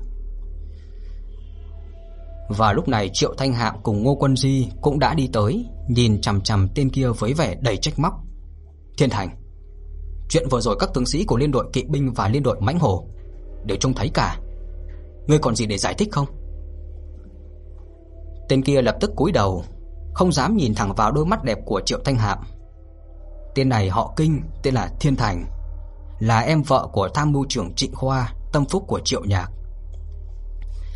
Và lúc này Triệu Thanh Hạm cùng Ngô Quân Di cũng đã đi tới, nhìn chằm chằm tên kia với vẻ đầy trách móc: "Thiên Thành, chuyện vừa rồi các tướng sĩ của liên đội kỵ binh và liên đội Mãnh Hổ đều trông thấy cả, ngươi còn gì để giải thích không?" Tên kia lập tức cúi đầu, không dám nhìn thẳng vào đôi mắt đẹp của Triệu Thanh Hạm. Tên này họ Kinh, tên là Thiên Thành, là em vợ của tham mưu trưởng Trịnh Khoa, tâm phúc của Triệu Nhạc.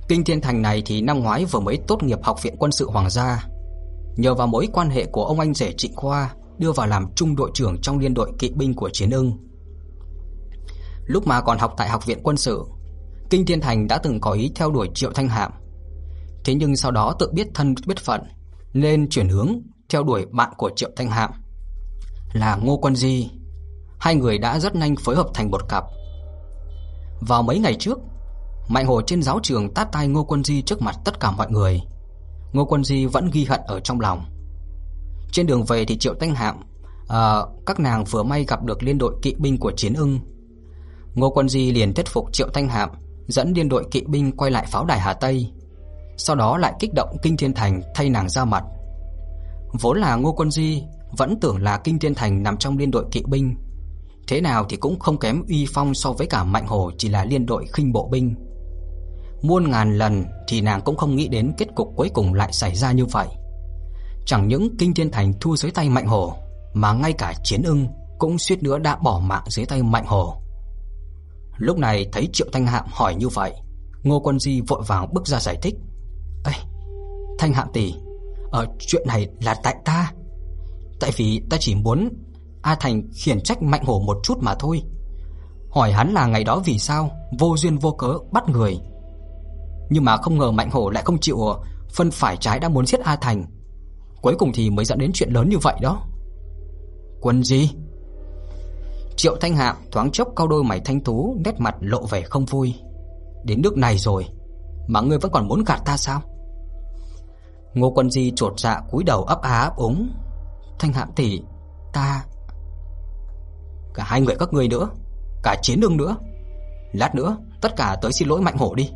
Kinh Thiên Thành này thì năm ngoái vừa mới tốt nghiệp Học viện Quân sự Hoàng gia, nhờ vào mối quan hệ của ông anh rể Trịnh Khoa đưa vào làm trung đội trưởng trong liên đội kỵ binh của Chiến Ưng. Lúc mà còn học tại Học viện Quân sự, Kinh Thiên Thành đã từng có ý theo đuổi Triệu Thanh Hạm. Thế nhưng sau đó tự biết thân biết phận nên chuyển hướng theo đuổi bạn của Triệu Thanh Hạm là Ngô Quân Di. Hai người đã rất nhanh phối hợp thành một cặp. Vào mấy ngày trước, Mạnh Hổ trên giáo trường tát tai Ngô Quân Di trước mặt tất cả mọi người. Ngô Quân Di vẫn ghi hận ở trong lòng. Trên đường về thì Triệu Thanh Hạm à, các nàng vừa may gặp được liên đội kỵ binh của Chiến Ưng. Ngô Quân Di liền thuyết phục Triệu Thanh Hạm dẫn liên đội kỵ binh quay lại pháo đài Hà Tây, sau đó lại kích động Kinh Thiên Thành thay nàng ra mặt. Vốn là Ngô Quân Di vẫn tưởng là Kinh Thiên Thành nằm trong liên đội kỵ binh, thế nào thì cũng không kém uy phong so với cả Mạnh Hổ chỉ là liên đội khinh bộ binh. Muôn ngàn lần thì nàng cũng không nghĩ đến kết cục cuối cùng lại xảy ra như vậy. Chẳng những Kinh Thiên Thành thua dưới tay Mạnh Hổ, mà ngay cả Chiến Ưng cũng suýt nữa đã bỏ mạng dưới tay Mạnh Hổ. Lúc này thấy Triệu Thanh Hạm hỏi như vậy, Ngô Quân Di vội vàng bước ra giải thích. Ê, Thanh Hạm tỷ, ở chuyện này là tại ta. Tại vì ta chỉ muốn A Thành khiển trách Mạnh Hổ một chút mà thôi. Hỏi hắn là ngày đó vì sao vô duyên vô cớ bắt người, nhưng mà không ngờ Mạnh Hổ lại không chịu phân phải trái đã muốn giết A Thành. Cuối cùng thì mới dẫn đến chuyện lớn như vậy đó. Quân Di. Triệu Thanh Hạm thoáng chốc cau đôi mày thanh tú, nét mặt lộ vẻ không vui. Đến nước này rồi mà ngươi vẫn còn muốn gạt ta sao? Ngô Quân Di chột dạ cúi đầu ấp á ấp úng. Thanh Hạm tỷ, ta... Cả hai người các ngươi nữa, cả Chiến Ưng nữa, lát nữa tất cả tới xin lỗi Mạnh Hổ đi.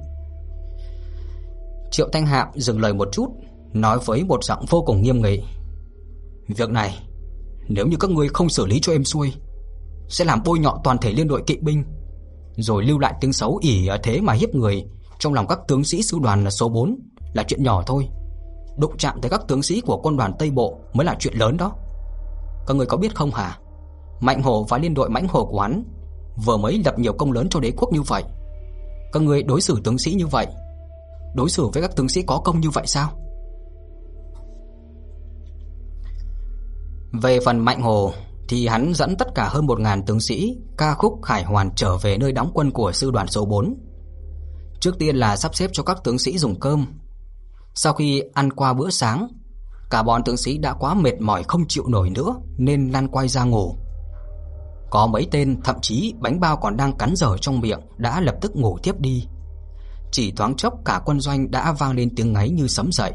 Triệu Thanh Hạm dừng lời một chút, nói với một giọng vô cùng nghiêm nghị. Việc này nếu như các ngươi không xử lý cho êm xuôi, sẽ làm bôi nhọ toàn thể liên đội kỵ binh, rồi lưu lại tiếng xấu ỷ thế mà hiếp người trong lòng các tướng sĩ sư đoàn là số bốn là chuyện nhỏ thôi. Đụng chạm tới các tướng sĩ của quân đoàn Tây Bộ mới là chuyện lớn đó. Các ngươi có biết không hả? Mạnh Hổ và liên đội Mãnh Hổ của hắn vừa mới lập nhiều công lớn cho đế quốc như vậy. Các ngươi đối xử tướng sĩ như vậy, đối xử với các tướng sĩ có công như vậy sao? Về phần Mạnh Hổ thì hắn dẫn tất cả hơn một ngàn tướng sĩ ca khúc khải hoàn trở về nơi đóng quân của sư đoàn số bốn. Trước tiên là sắp xếp cho các tướng sĩ dùng cơm. Sau khi ăn qua bữa sáng, cả bọn tướng sĩ đã quá mệt mỏi không chịu nổi nữa nên lăn quay ra ngủ. Có mấy tên thậm chí bánh bao còn đang cắn dở trong miệng đã lập tức ngủ tiếp đi. Chỉ thoáng chốc cả quân doanh đã vang lên tiếng ngáy như sấm dậy.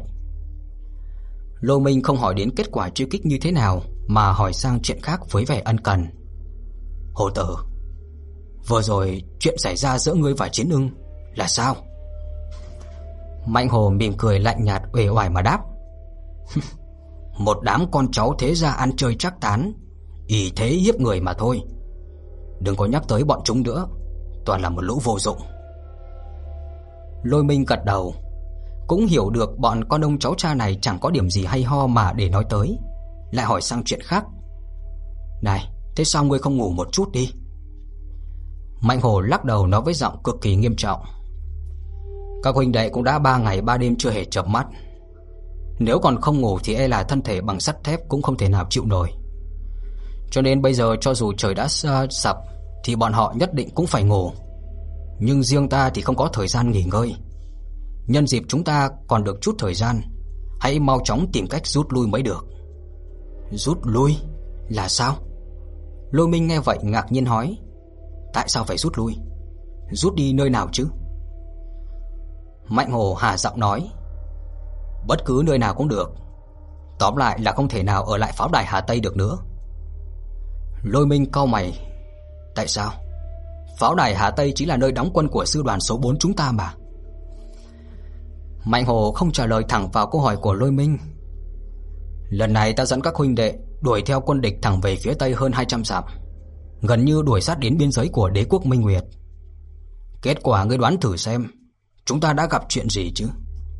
Lô Minh không hỏi đến kết quả truy kích như thế nào, mà hỏi sang chuyện khác với vẻ ân cần. Hồ tử, vừa rồi chuyện xảy ra giữa ngươi và Chiến Ưng là sao? Mạnh Hồ mỉm cười lạnh nhạt uể oải mà đáp. Một đám con cháu thế gia ăn chơi trác tán, ỷ thế hiếp người mà thôi. Đừng có nhắc tới bọn chúng nữa, toàn là một lũ vô dụng. Lôi Minh gật đầu, cũng hiểu được bọn con ông cháu cha này chẳng có điểm gì hay ho mà để nói tới, lại hỏi sang chuyện khác. Này, thế sao ngươi không ngủ một chút đi? Mạnh Hồ lắc đầu nói với giọng cực kỳ nghiêm trọng. Các huynh đệ cũng đã ba ngày ba đêm chưa hề chợp mắt. Nếu còn không ngủ thì e là thân thể bằng sắt thép cũng không thể nào chịu nổi. Cho nên bây giờ cho dù trời đã sập thì bọn họ nhất định cũng phải ngủ. Nhưng riêng ta thì không có thời gian nghỉ ngơi. Nhân dịp chúng ta còn được chút thời gian, hãy mau chóng tìm cách rút lui mới được. Rút lui? Là sao? Lôi Minh nghe vậy ngạc nhiên hỏi. Tại sao phải rút lui? Rút đi nơi nào chứ? Mạnh Hồ hà giọng nói. Bất cứ nơi nào cũng được. Tóm lại là không thể nào ở lại pháo đài Hà Tây được nữa. Lôi Minh cau mày. Tại sao? Pháo đài Hà Tây chỉ là nơi đóng quân của sư đoàn số bốn chúng ta mà. Mạnh Hồ không trả lời thẳng vào câu hỏi của Lôi Minh. Lần này ta dẫn các huynh đệ đuổi theo quân địch thẳng về phía tây hơn hai trăm dặm, gần như đuổi sát đến biên giới của đế quốc Minh Nguyệt. Kết quả ngươi đoán thử xem, chúng ta đã gặp chuyện gì chứ?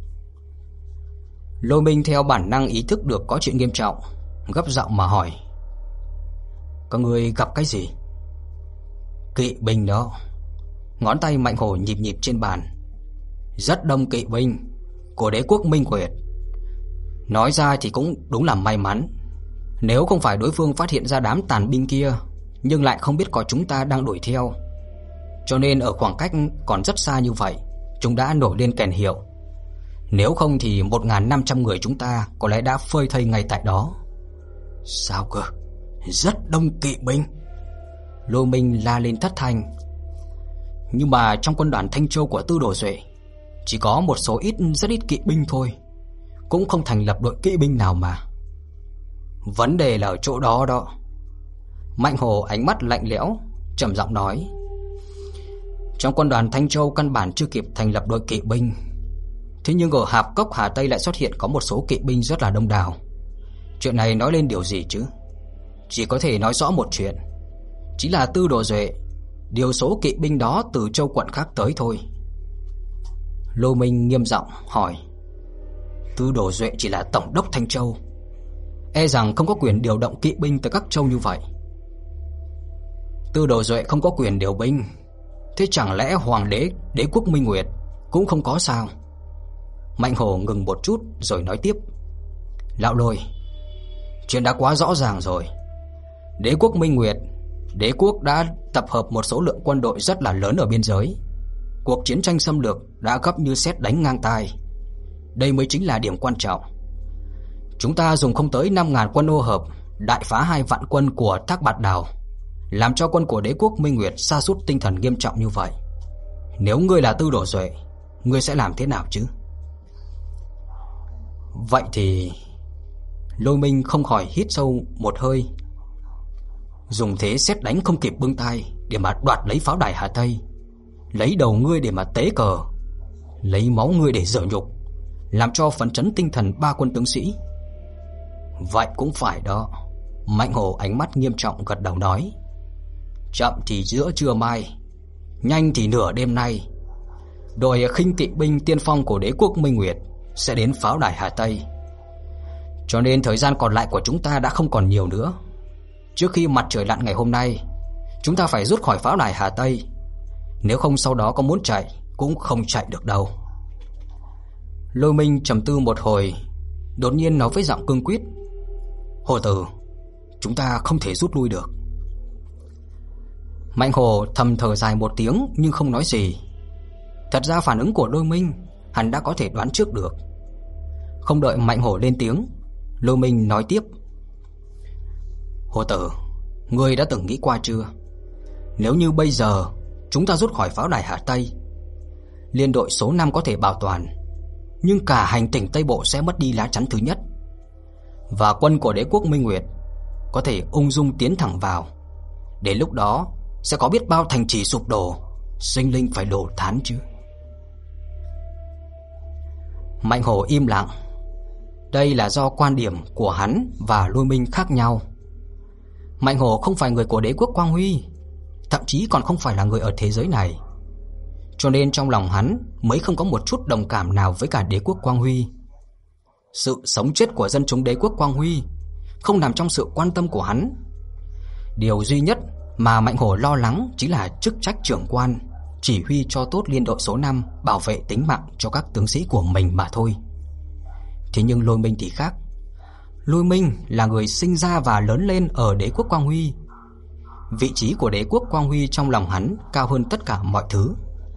Lôi Minh theo bản năng ý thức được có chuyện nghiêm trọng, gấp giọng mà hỏi. Các ngươi gặp cái gì? Kỵ binh đó. Ngón tay Mạnh Hồ nhịp nhịp trên bàn. rất đông kỵ binh của đế quốc Minh Nguyệt. Nói ra thì cũng đúng là may mắn. Nếu không phải đối phương phát hiện ra đám tàn binh kia, nhưng lại không biết có chúng ta đang đuổi theo, cho nên ở khoảng cách còn rất xa như vậy, chúng đã nổi lên kèn hiệu. Nếu không thì một nghìn năm trăm người chúng ta có lẽ đã phơi thây ngay tại đó. Sao cơ? Rất đông kỵ binh? Lôi Minh la lên thất thanh. Nhưng mà trong quân đoàn Thanh Châu của Tư Đồ Duệ chỉ có một số ít, rất ít kỵ binh thôi, cũng không thành lập đội kỵ binh nào mà. Vấn đề là ở chỗ đó đó. Mạnh Hồ ánh mắt lạnh lẽo, trầm giọng nói. Trong quân đoàn Thanh Châu căn bản chưa kịp thành lập đội kỵ binh, thế nhưng ở Hạp Cốc Hà Tây lại xuất hiện có một số kỵ binh rất là đông đảo. Chuyện này nói lên điều gì chứ? Chỉ có thể nói rõ một chuyện, chính là Tư Đồ Duệ điều số kỵ binh đó từ châu quận khác tới thôi. Lô Minh nghiêm giọng hỏi. Tư Đồ Duệ chỉ là tổng đốc Thanh Châu, e rằng không có quyền điều động kỵ binh tới các châu như vậy. Tư Đồ Duệ không có quyền điều binh, thế chẳng lẽ hoàng đế đế quốc Minh Nguyệt cũng không có sao? Mạnh Hổ ngừng một chút rồi nói tiếp. Lão Lôi, chuyện đã quá rõ ràng rồi. Đế quốc Minh Nguyệt, đế quốc đã tập hợp một số lượng quân đội rất là lớn ở biên giới. Cuộc chiến tranh xâm lược đã gấp như sét đánh ngang tai. Đây mới chính là điểm quan trọng. Chúng ta dùng không tới năm nghìn quân ô hợp đại phá hai vạn quân của Thác Bạt Đào, làm cho quân của đế quốc Minh Nguyệt sa sút tinh thần nghiêm trọng như vậy. Nếu ngươi là Tư Đồ Duệ, ngươi sẽ làm thế nào chứ? Vậy thì... Lôi Minh không khỏi hít sâu một hơi. Dùng thế sét đánh không kịp bưng tay để mà đoạt lấy pháo đài Hà Tây, lấy đầu ngươi để mà tế cờ, lấy máu ngươi để dở nhục, làm cho phấn chấn tinh thần ba quân tướng sĩ. Vậy cũng phải đó. Mạnh Hổ ánh mắt nghiêm trọng gật đầu nói. Chậm thì giữa trưa mai, nhanh thì nửa đêm nay, đội khinh kỵ binh tiên phong của đế quốc Minh Nguyệt sẽ đến pháo đài Hà Tây. Cho nên thời gian còn lại của chúng ta đã không còn nhiều nữa. Trước khi mặt trời lặn ngày hôm nay, chúng ta phải rút khỏi pháo đài Hà Tây. Nếu không sau đó có muốn chạy cũng không chạy được đâu. Lôi Minh trầm tư một hồi, đột nhiên nói với giọng cương quyết. Hồ Tử, chúng ta không thể rút lui được. Mạnh Hồ thầm thở dài một tiếng nhưng không nói gì. Thật ra phản ứng của Lôi Minh hắn đã có thể đoán trước được. Không đợi Mạnh Hồ lên tiếng, Lôi Minh nói tiếp. Hồ Tử, ngươi đã từng nghĩ qua chưa? Nếu như bây giờ chúng ta rút khỏi pháo đài Hà Tây, liên đội số năm có thể bảo toàn, nhưng cả hành tinh Tây Bộ sẽ mất đi lá chắn thứ nhất, và quân của đế quốc Minh Nguyệt có thể ung dung tiến thẳng vào. Đến lúc đó sẽ có biết bao thành trì sụp đổ, sinh linh phải đổ thán chứ. Mạnh Hổ im lặng. Đây là do quan điểm của hắn và Lôi Minh khác nhau. Mạnh Hổ không phải người của đế quốc Quang Huy, thậm chí còn không phải là người ở thế giới này, cho nên trong lòng hắn mới không có một chút đồng cảm nào với cả đế quốc Quang Huy. Sự sống chết của dân chúng đế quốc Quang Huy không nằm trong sự quan tâm của hắn. Điều duy nhất mà Mạnh Hổ lo lắng chính là chức trách trưởng quan, chỉ huy cho tốt liên đội số năm, bảo vệ tính mạng cho các tướng sĩ của mình mà thôi. Thế nhưng Lôi Minh thì khác. Lôi Minh là người sinh ra và lớn lên ở đế quốc Quang Huy. Vị trí của đế quốc Quang Huy trong lòng hắn cao hơn tất cả mọi thứ.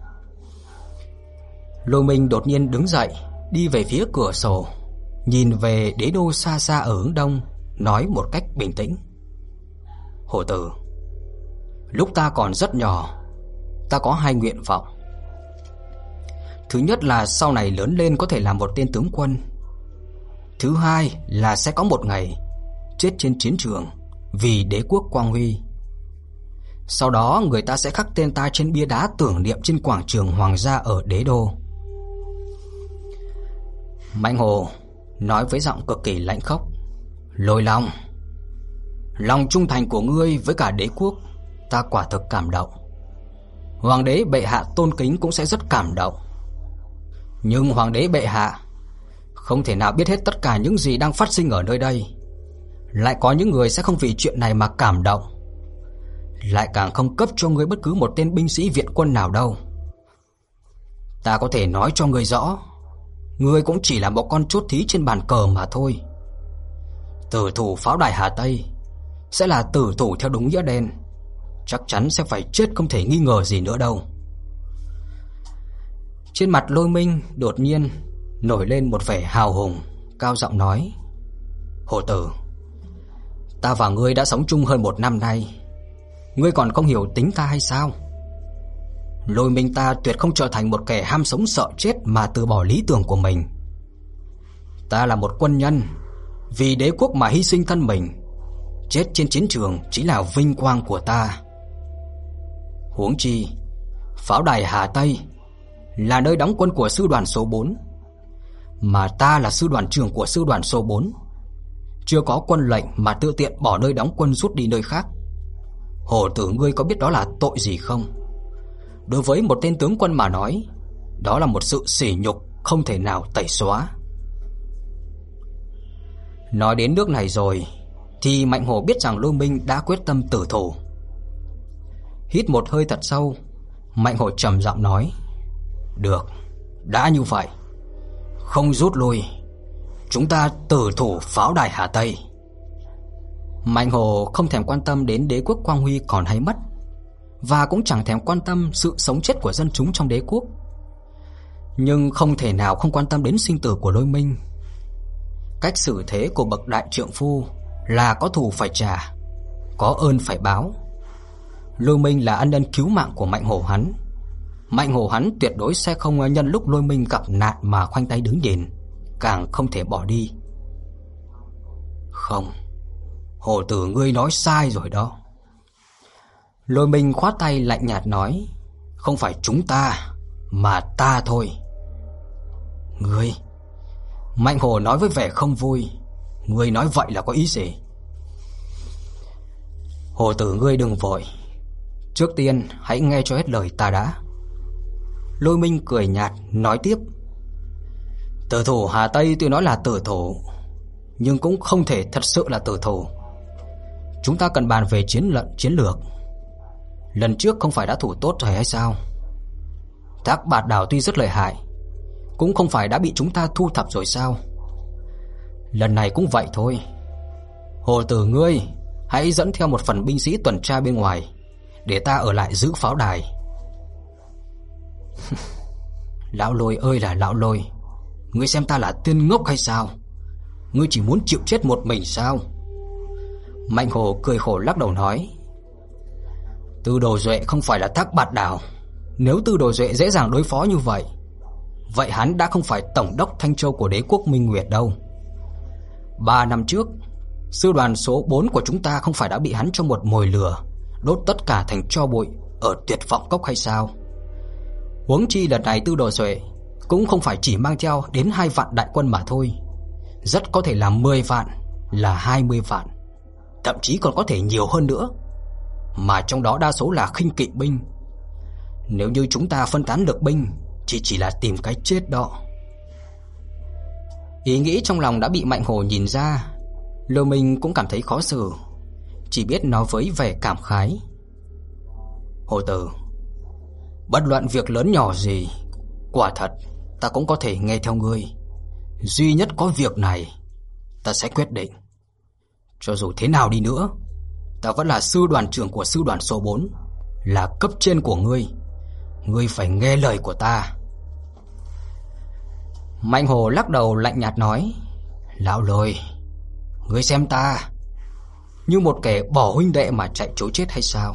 Lôi Minh đột nhiên đứng dậy, đi về phía cửa sổ, nhìn về đế đô xa xa ở hướng đông, nói một cách bình tĩnh. Hồ Tử, lúc ta còn rất nhỏ, ta có hai nguyện vọng. Thứ nhất là sau này lớn lên có thể làm một tên tướng quân. Thứ hai là sẽ có một ngày chết trên chiến trường vì đế quốc Quang Huy. Sau đó người ta sẽ khắc tên ta trên bia đá tưởng niệm trên quảng trường hoàng gia ở đế đô. Mạnh Hồ nói với giọng cực kỳ lãnh khốc. Lôi Long, lòng trung thành của ngươi với cả đế quốc ta quả thực cảm động. Hoàng đế bệ hạ tôn kính cũng sẽ rất cảm động. Nhưng hoàng đế bệ hạ không thể nào biết hết tất cả những gì đang phát sinh ở nơi đây. Lại có những người sẽ không vì chuyện này mà cảm động, lại càng không cấp cho ngươi bất cứ một tên binh sĩ viện quân nào đâu. Ta có thể nói cho ngươi rõ, ngươi cũng chỉ là một con chốt thí trên bàn cờ mà thôi. Tử thủ pháo đài Hà Tây sẽ là tử thủ theo đúng nghĩa đen, chắc chắn sẽ phải chết không thể nghi ngờ gì nữa đâu. Trên mặt Lôi Minh đột nhiên nổi lên một vẻ hào hùng, cao giọng nói: Hổ tử, ta và ngươi đã sống chung hơn một năm nay, ngươi còn không hiểu tính ta hay sao? Lôi Minh ta tuyệt không trở thành một kẻ ham sống sợ chết mà từ bỏ lý tưởng của mình. Ta là một quân nhân, vì đế quốc mà hy sinh thân mình, chết trên chiến trường chính là vinh quang của ta. Huống chi, pháo đài Hà Tây là nơi đóng quân của sư đoàn số bốn, mà ta là sư đoàn trưởng của sư đoàn số bốn, chưa có quân lệnh mà tự tiện bỏ nơi đóng quân rút đi nơi khác. Hổ tử ngươi có biết đó là tội gì không? Đối với một tên tướng quân mà nói, đó là một sự sỉ nhục không thể nào tẩy xóa. Nói đến nước này rồi thì Mạnh Hổ biết rằng Lôi Minh đã quyết tâm tử thủ. Hít một hơi thật sâu, Mạnh Hổ trầm giọng nói: Được, đã như vậy, không rút lui, chúng ta tử thủ pháo đài Hà Tây. Mạnh Hổ không thèm quan tâm đến đế quốc quang huy còn hay mất, và cũng chẳng thèm quan tâm sự sống chết của dân chúng trong đế quốc, nhưng không thể nào không quan tâm đến sinh tử của Lôi Minh. Cách xử thế của bậc đại trượng phu là có thù phải trả, có ơn phải báo. Lôi Minh là ân nhân cứu mạng của Mạnh Hổ hắn. Mạnh Hổ hắn tuyệt đối sẽ không nhân lúc Lôi Minh gặp nạn mà khoanh tay đứng nhìn, càng không thể bỏ đi. Không, Hổ tử ngươi nói sai rồi đó. Lôi Minh khoát tay lạnh nhạt nói: Không phải chúng ta, mà ta thôi. Ngươi? Mạnh Hổ nói với vẻ không vui: Ngươi nói vậy là có ý gì? Hổ tử ngươi đừng vội, trước tiên hãy nghe cho hết lời ta đã. Lôi Minh cười nhạt nói tiếp: Tử thủ Hà Tây tuy nói là tử thủ, nhưng cũng không thể thật sự là tử thủ. Chúng ta cần bàn về chiến lận chiến lược. Lần trước không phải đã thủ tốt rồi hay sao? Thác Bạt Đảo tuy rất lợi hại, cũng không phải đã bị chúng ta thu thập rồi sao? Lần này cũng vậy thôi. Hồ tử ngươi hãy dẫn theo một phần binh sĩ tuần tra bên ngoài, để ta ở lại giữ pháo đài. Lão Lôi ơi là lão Lôi, ngươi xem ta là tên ngốc hay sao? Ngươi chỉ muốn chịu chết một mình sao? Mạnh Hổ cười khổ lắc đầu nói: Tư Đồ Duệ không phải là Thác Bạt Đảo. Nếu Tư Đồ Duệ dễ dàng đối phó như vậy, vậy hắn đã không phải tổng đốc Thanh Châu của đế quốc Minh Nguyệt đâu. Ba năm trước, sư đoàn số bốn của chúng ta không phải đã bị hắn cho một mồi lửa, đốt tất cả thành tro bụi ở Tuyệt Vọng Cốc hay sao? Huống chi lần này Tư Đồ Duệ cũng không phải chỉ mang theo đến hai vạn đại quân mà thôi, rất có thể là mười vạn, là hai mươi vạn, thậm chí còn có thể nhiều hơn nữa, mà trong đó đa số là khinh kỵ binh. Nếu như chúng ta phân tán lực binh, chỉ chỉ là tìm cái chết đó. Ý nghĩ trong lòng đã bị Mạnh Hổ nhìn ra. Lôi Minh cũng cảm thấy khó xử, chỉ biết nói với vẻ cảm khái: Hổ tử, bất luận việc lớn nhỏ gì, quả thật ta cũng có thể nghe theo ngươi. Duy nhất có việc này ta sẽ quyết định. Cho dù thế nào đi nữa, ta vẫn là sư đoàn trưởng của sư đoàn số bốn, là cấp trên của ngươi. Ngươi phải nghe lời của ta. Mạnh Hổ lắc đầu lạnh nhạt nói: Lão Lôi, ngươi xem ta như một kẻ bỏ huynh đệ mà chạy trối chết hay sao?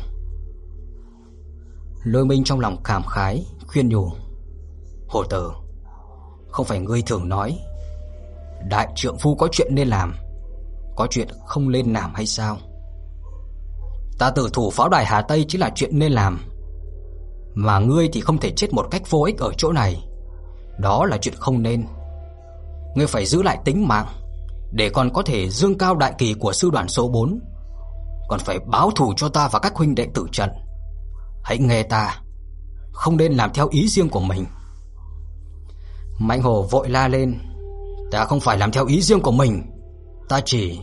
Lôi Minh trong lòng cảm khái, khuyên nhủ: Hổ tử, không phải ngươi thường nói đại trượng phu có chuyện nên làm, có chuyện không nên làm hay sao? Ta tử thủ pháo đài Hà Tây chính là chuyện nên làm, mà ngươi thì không thể chết một cách vô ích ở chỗ này. Đó là chuyện không nên. Ngươi phải giữ lại tính mạng, để còn có thể dương cao đại kỳ của sư đoàn số bốn, còn phải báo thù cho ta và các huynh đệ tử trận. Hãy nghe ta, không nên làm theo ý riêng của mình. Mạnh Hổ vội la lên: Ta không phải làm theo ý riêng của mình, ta chỉ...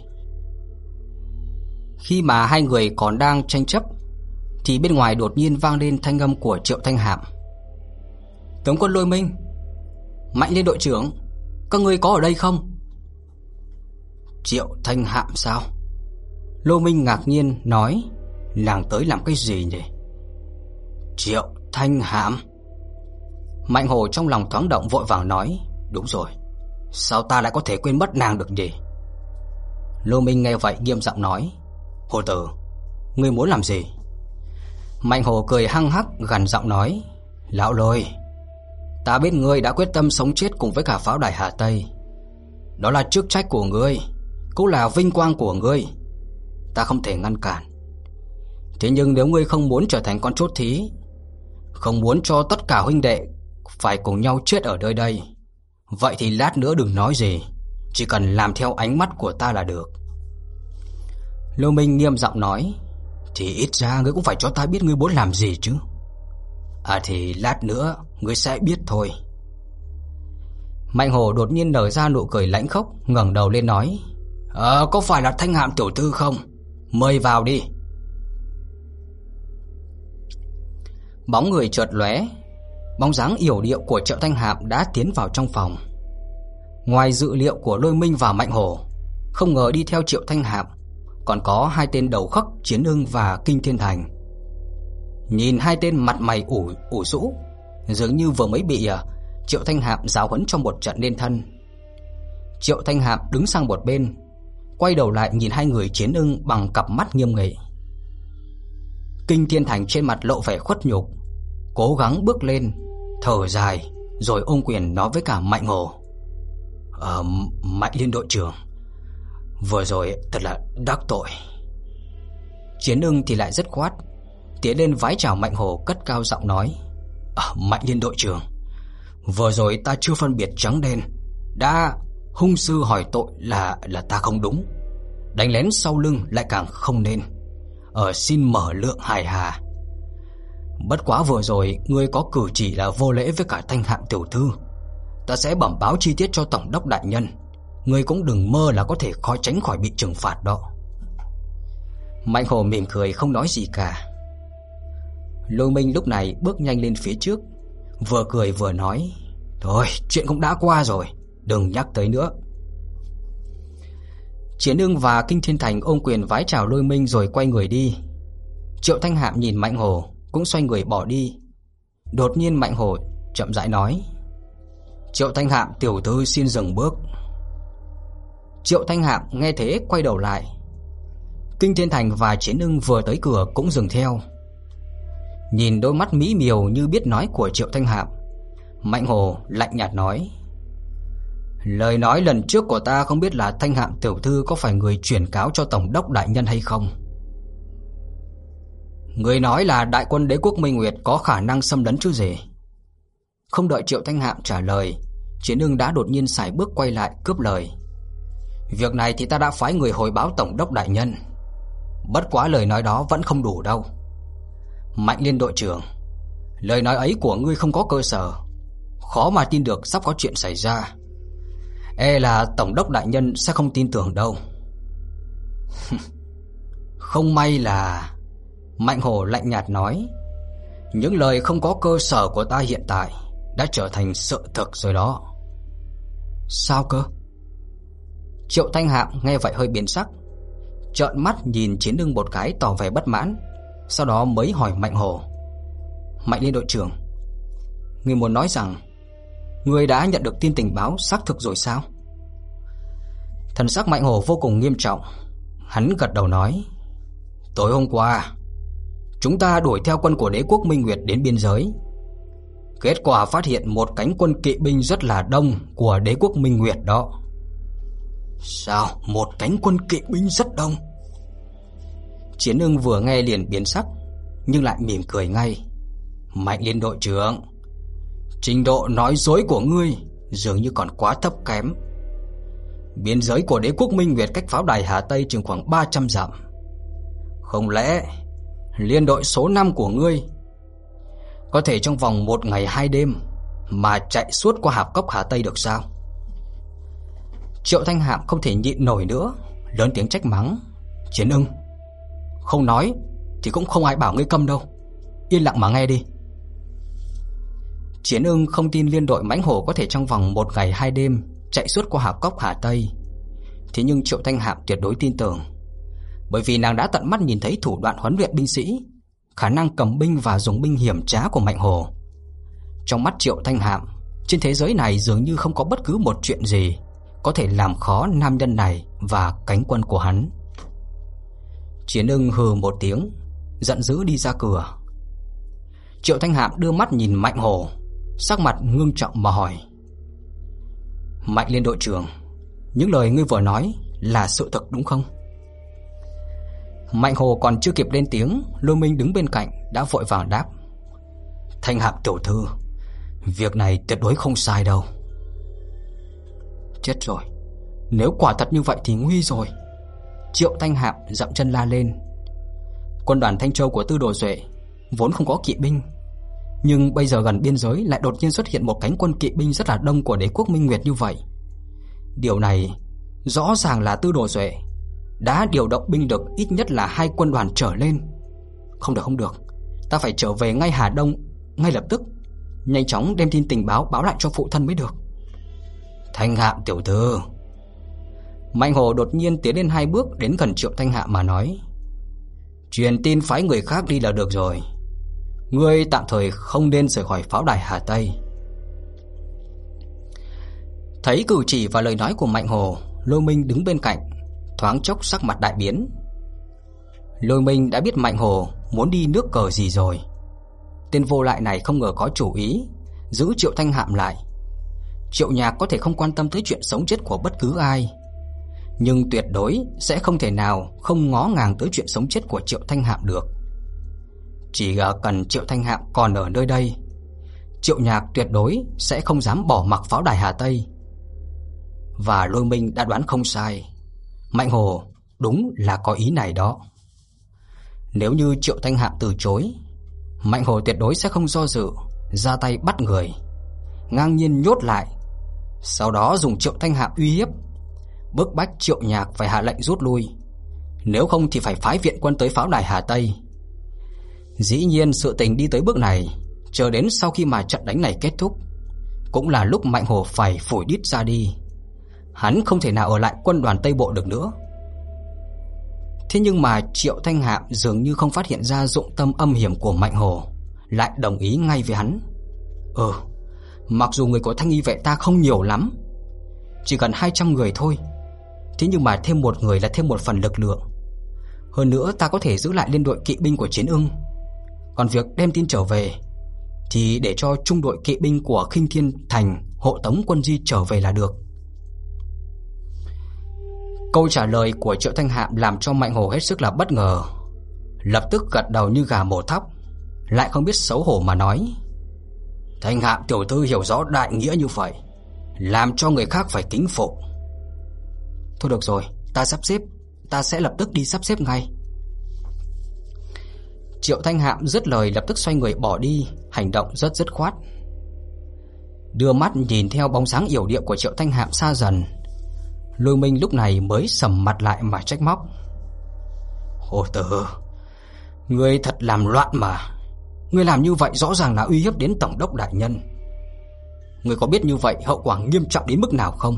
Khi mà hai người còn đang tranh chấp, thì bên ngoài đột nhiên vang lên thanh âm của Triệu Thanh Hạm: Tướng quân Lôi Minh, Mạnh Liên đội trưởng, các ngươi có ở đây không? Triệu Thanh Hạm sao? Lôi Minh ngạc nhiên nói, nàng tới làm cái gì nhỉ? Triệu Thanh Hạm? Mạnh Hồ trong lòng thoáng động, vội vàng nói, đúng rồi, sao ta lại có thể quên mất nàng được nhỉ? Lôi Minh nghe vậy nghiêm giọng nói, Hồ tử, ngươi muốn làm gì? Mạnh Hồ cười hăng hắc gằn giọng nói, lão Lôi, ta biết ngươi đã quyết tâm sống chết cùng với cả pháo đài Hà Tây. Đó là chức trách của ngươi, cũng là vinh quang của ngươi, ta không thể ngăn cản. Thế nhưng nếu ngươi không muốn trở thành con chốt thí, không muốn cho tất cả huynh đệ phải cùng nhau chết ở nơi đây, vậy thì lát nữa đừng nói gì, chỉ cần làm theo ánh mắt của ta là được. Lô Minh nghiêm giọng nói, thì ít ra ngươi cũng phải cho ta biết ngươi muốn làm gì chứ. À thì lát nữa ngươi sẽ biết thôi. Mạnh Hồ đột nhiên nở ra nụ cười lãnh khốc, ngẩng đầu lên nói, Ờ có phải là Thanh Hạm tiểu thư không? Mời vào đi. Bóng người chợt lóe, bóng dáng yểu điệu của Triệu Thanh Hạm đã tiến vào trong phòng. Ngoài dự liệu của Lôi Minh và Mạnh Hồ, không ngờ đi theo Triệu Thanh Hạm còn có hai tên đầu khắc Chiến Ưng và Kinh Thiên Thành. Nhìn hai tên mặt mày ủ ủ rũ, dường như vừa mới bị Triệu Thanh Hạm giáo huấn trong một trận nên thân. Triệu Thanh Hạm đứng sang một bên, quay đầu lại nhìn hai người Chiến Ưng bằng cặp mắt nghiêm nghị. Kinh Thiên Thành trên mặt lộ vẻ khuất nhục, cố gắng bước lên, thở dài, rồi ôm quyền nói với cả Mạnh Hồ, Ờ, Mạnh Liên đội trưởng, vừa rồi thật là đắc tội. Chiến Ưng thì lại rất khoát, tiến lên vái chào Mạnh Hồ, cất cao giọng nói, à, Mạnh Liên đội trưởng, vừa rồi ta chưa phân biệt trắng đen, đã hung sư hỏi tội là là ta không đúng, đánh lén sau lưng lại càng không nên. Ở xin mở lượng hài hà. Bất quá vừa rồi ngươi có cử chỉ là vô lễ với cả Thanh Hạm tiểu thư, ta sẽ bẩm báo chi tiết cho tổng đốc đại nhân, ngươi cũng đừng mơ là có thể khó tránh khỏi bị trừng phạt đó. Mạnh Hồ mỉm cười không nói gì cả. Lôi Minh lúc này bước nhanh lên phía trước, vừa cười vừa nói, thôi chuyện cũng đã qua rồi, đừng nhắc tới nữa. Chiến Ưng và Kinh Thiên Thành ôm quyền vái chào Lôi Minh rồi quay người đi. Triệu Thanh Hạm nhìn Mạnh Hồ cũng xoay người bỏ đi. Đột nhiên Mạnh Hồ chậm rãi nói, Triệu Thanh Hạm tiểu thư xin dừng bước. Triệu Thanh Hạm nghe thế quay đầu lại. Kinh Thiên Thành và Chiến Ưng vừa tới cửa cũng dừng theo. Nhìn đôi mắt mỹ miều như biết nói của Triệu Thanh Hạm, Mạnh Hồ lạnh nhạt nói, lời nói lần trước của ta không biết là Thanh Hạm tiểu thư có phải người chuyển cáo cho tổng đốc đại nhân hay không? Người nói là đại quân đế quốc Minh Nguyệt có khả năng xâm lấn chứ gì. Không đợi Triệu Thanh Hạm trả lời, Chiến Ưng đã đột nhiên sải bước quay lại cướp lời. Việc này thì ta đã phái người hồi báo tổng đốc đại nhân, bất quá lời nói đó vẫn không đủ đâu. Mạnh Liên đội trưởng, lời nói ấy của ngươi không có cơ sở, khó mà tin được sắp có chuyện xảy ra. E là tổng đốc đại nhân sẽ không tin tưởng đâu. Không may là... Mạnh Hồ lạnh nhạt nói, những lời không có cơ sở của ta hiện tại đã trở thành sự thực rồi đó. Sao cơ? Triệu Thanh Hạm nghe vậy hơi biến sắc, trợn mắt nhìn Chiến Ưng một cái tỏ vẻ bất mãn, sau đó mới hỏi Mạnh Hồ, Mạnh Liên đội trưởng, ngươi muốn nói rằng ngươi đã nhận được tin tình báo xác thực rồi sao? Thần sắc Mạnh Hồ vô cùng nghiêm trọng, hắn gật đầu nói, tối hôm qua chúng ta đuổi theo quân của đế quốc Minh Nguyệt đến biên giới, kết quả phát hiện một cánh quân kỵ binh rất là đông của đế quốc Minh Nguyệt đó. Sao? Một cánh quân kỵ binh rất đông? Chiến Ưng vừa nghe liền biến sắc, nhưng lại mỉm cười ngay. Mạnh Liên đội trưởng, trình độ nói dối của ngươi dường như còn quá thấp kém. Biên giới của đế quốc Minh Nguyệt cách pháo đài Hà Tây chừng khoảng ba trăm dặm. Không lẽ liên đội số năm của ngươi có thể trong vòng một ngày hai đêm mà chạy suốt qua hạp cốc Hà Tây được sao? Triệu Thanh Hạm không thể nhịn nổi nữa, lớn tiếng trách mắng, Chiến Ưng, không nói thì cũng không ai bảo ngươi câm đâu, yên lặng mà nghe đi. Chiến Ưng không tin liên đội mãnh hổ có thể trong vòng một ngày hai đêm chạy suốt qua Hạp Cốc Hà Tây. Thế nhưng Triệu Thanh Hạm tuyệt đối tin tưởng, bởi vì nàng đã tận mắt nhìn thấy thủ đoạn huấn luyện binh sĩ, khả năng cầm binh và dùng binh hiểm trá của Mạnh Hổ. Trong mắt Triệu Thanh Hạm, trên thế giới này dường như không có bất cứ một chuyện gì có thể làm khó nam nhân này và cánh quân của hắn. Chiến Ưng hừ một tiếng, giận dữ đi ra cửa. Triệu Thanh Hạm đưa mắt nhìn Mạnh Hổ, sắc mặt ngưng trọng mà hỏi: Mạnh Liên đội trưởng, những lời ngươi vừa nói là sự thật đúng không? Mạnh Hổ còn chưa kịp lên tiếng, Lôi Minh đứng bên cạnh đã vội vàng đáp: Thanh Hạm tiểu thư, việc này tuyệt đối không sai đâu. Chết rồi, nếu quả thật như vậy thì nguy rồi. Triệu Thanh Hạm dậm chân la lên. Quân đoàn Thanh Châu của Tư Đồ Duệ vốn không có kỵ binh, nhưng bây giờ gần biên giới lại đột nhiên xuất hiện một cánh quân kỵ binh rất là đông của đế quốc Minh Nguyệt như vậy. Điều này rõ ràng là Tư Đồ Duệ đã điều động binh lực ít nhất là hai quân đoàn trở lên. Không được không được, ta phải trở về ngay Hà Đông ngay lập tức, nhanh chóng đem tin tình báo báo lại cho phụ thân mới được. Thanh Hạm tiểu thư. Mạnh Hổ đột nhiên tiến lên hai bước đến gần Triệu Thanh Hạm mà nói: Truyền tin phái người khác đi là được rồi, ngươi tạm thời không nên rời khỏi pháo đài Hà Tây. Thấy cử chỉ và lời nói của Mạnh Hổ, Lôi Minh đứng bên cạnh thoáng chốc sắc mặt đại biến. Lôi Minh đã biết Mạnh Hổ muốn đi nước cờ gì rồi. Tên vô lại này không ngờ có chủ ý giữ Triệu Thanh Hạm lại. Triệu Nhạc có thể không quan tâm tới chuyện sống chết của bất cứ ai, nhưng tuyệt đối sẽ không thể nào không ngó ngàng tới chuyện sống chết của Triệu Thanh Hạm được. Chỉ cần Triệu Thanh Hạm còn ở nơi đây, Triệu Nhạc tuyệt đối sẽ không dám bỏ mặc pháo đài Hà Tây. Và Lôi Minh đã đoán không sai, Mạnh Hổ đúng là có ý này đó. Nếu như Triệu Thanh Hạm từ chối, Mạnh Hổ tuyệt đối sẽ không do dự, ra tay bắt người, ngang nhiên nhốt lại, sau đó dùng Triệu Thanh Hạm uy hiếp, bức bách Triệu Nhạc phải hạ lệnh rút lui, nếu không thì phải phái viện quân tới pháo đài Hà Tây. Dĩ nhiên sự tình đi tới bước này, chờ đến sau khi mà trận đánh này kết thúc, cũng là lúc Mạnh Hổ phải phủi đít ra đi. Hắn không thể nào ở lại quân đoàn Tây Bộ được nữa. Thế nhưng mà Triệu Thanh Hạm dường như không phát hiện ra dụng tâm âm hiểm của Mạnh Hổ, lại đồng ý ngay với hắn. Ừ, mặc dù người của Thanh Y vệ ta không nhiều lắm, chỉ cần hai trăm người thôi, thế nhưng mà thêm một người là thêm một phần lực lượng. Hơn nữa ta có thể giữ lại liên đội kỵ binh của Chiến Ưng. Còn việc đem tin trở về thì để cho trung đội kỵ binh của Khinh Thiên Thành hộ tống quân Di trở về là được. Câu trả lời của Triệu Thanh Hạm làm cho Mạnh Hổ hết sức là bất ngờ, lập tức gật đầu như gà mổ thóc, lại không biết xấu hổ mà nói: Thanh Hạm tiểu thư hiểu rõ đại nghĩa như vậy, làm cho người khác phải kính phục. Thôi được rồi, ta sắp xếp, ta sẽ lập tức đi sắp xếp ngay. Triệu Thanh Hạm dứt lời lập tức xoay người bỏ đi, hành động rất dứt khoát. Đưa mắt nhìn theo bóng dáng yểu điệu của Triệu Thanh Hạm xa dần, Lôi Minh lúc này mới sầm mặt lại mà trách móc: Hồ tử, ngươi thật làm loạn mà. Ngươi làm như vậy rõ ràng là uy hiếp đến tổng đốc đại nhân. Ngươi có biết như vậy hậu quả nghiêm trọng đến mức nào không?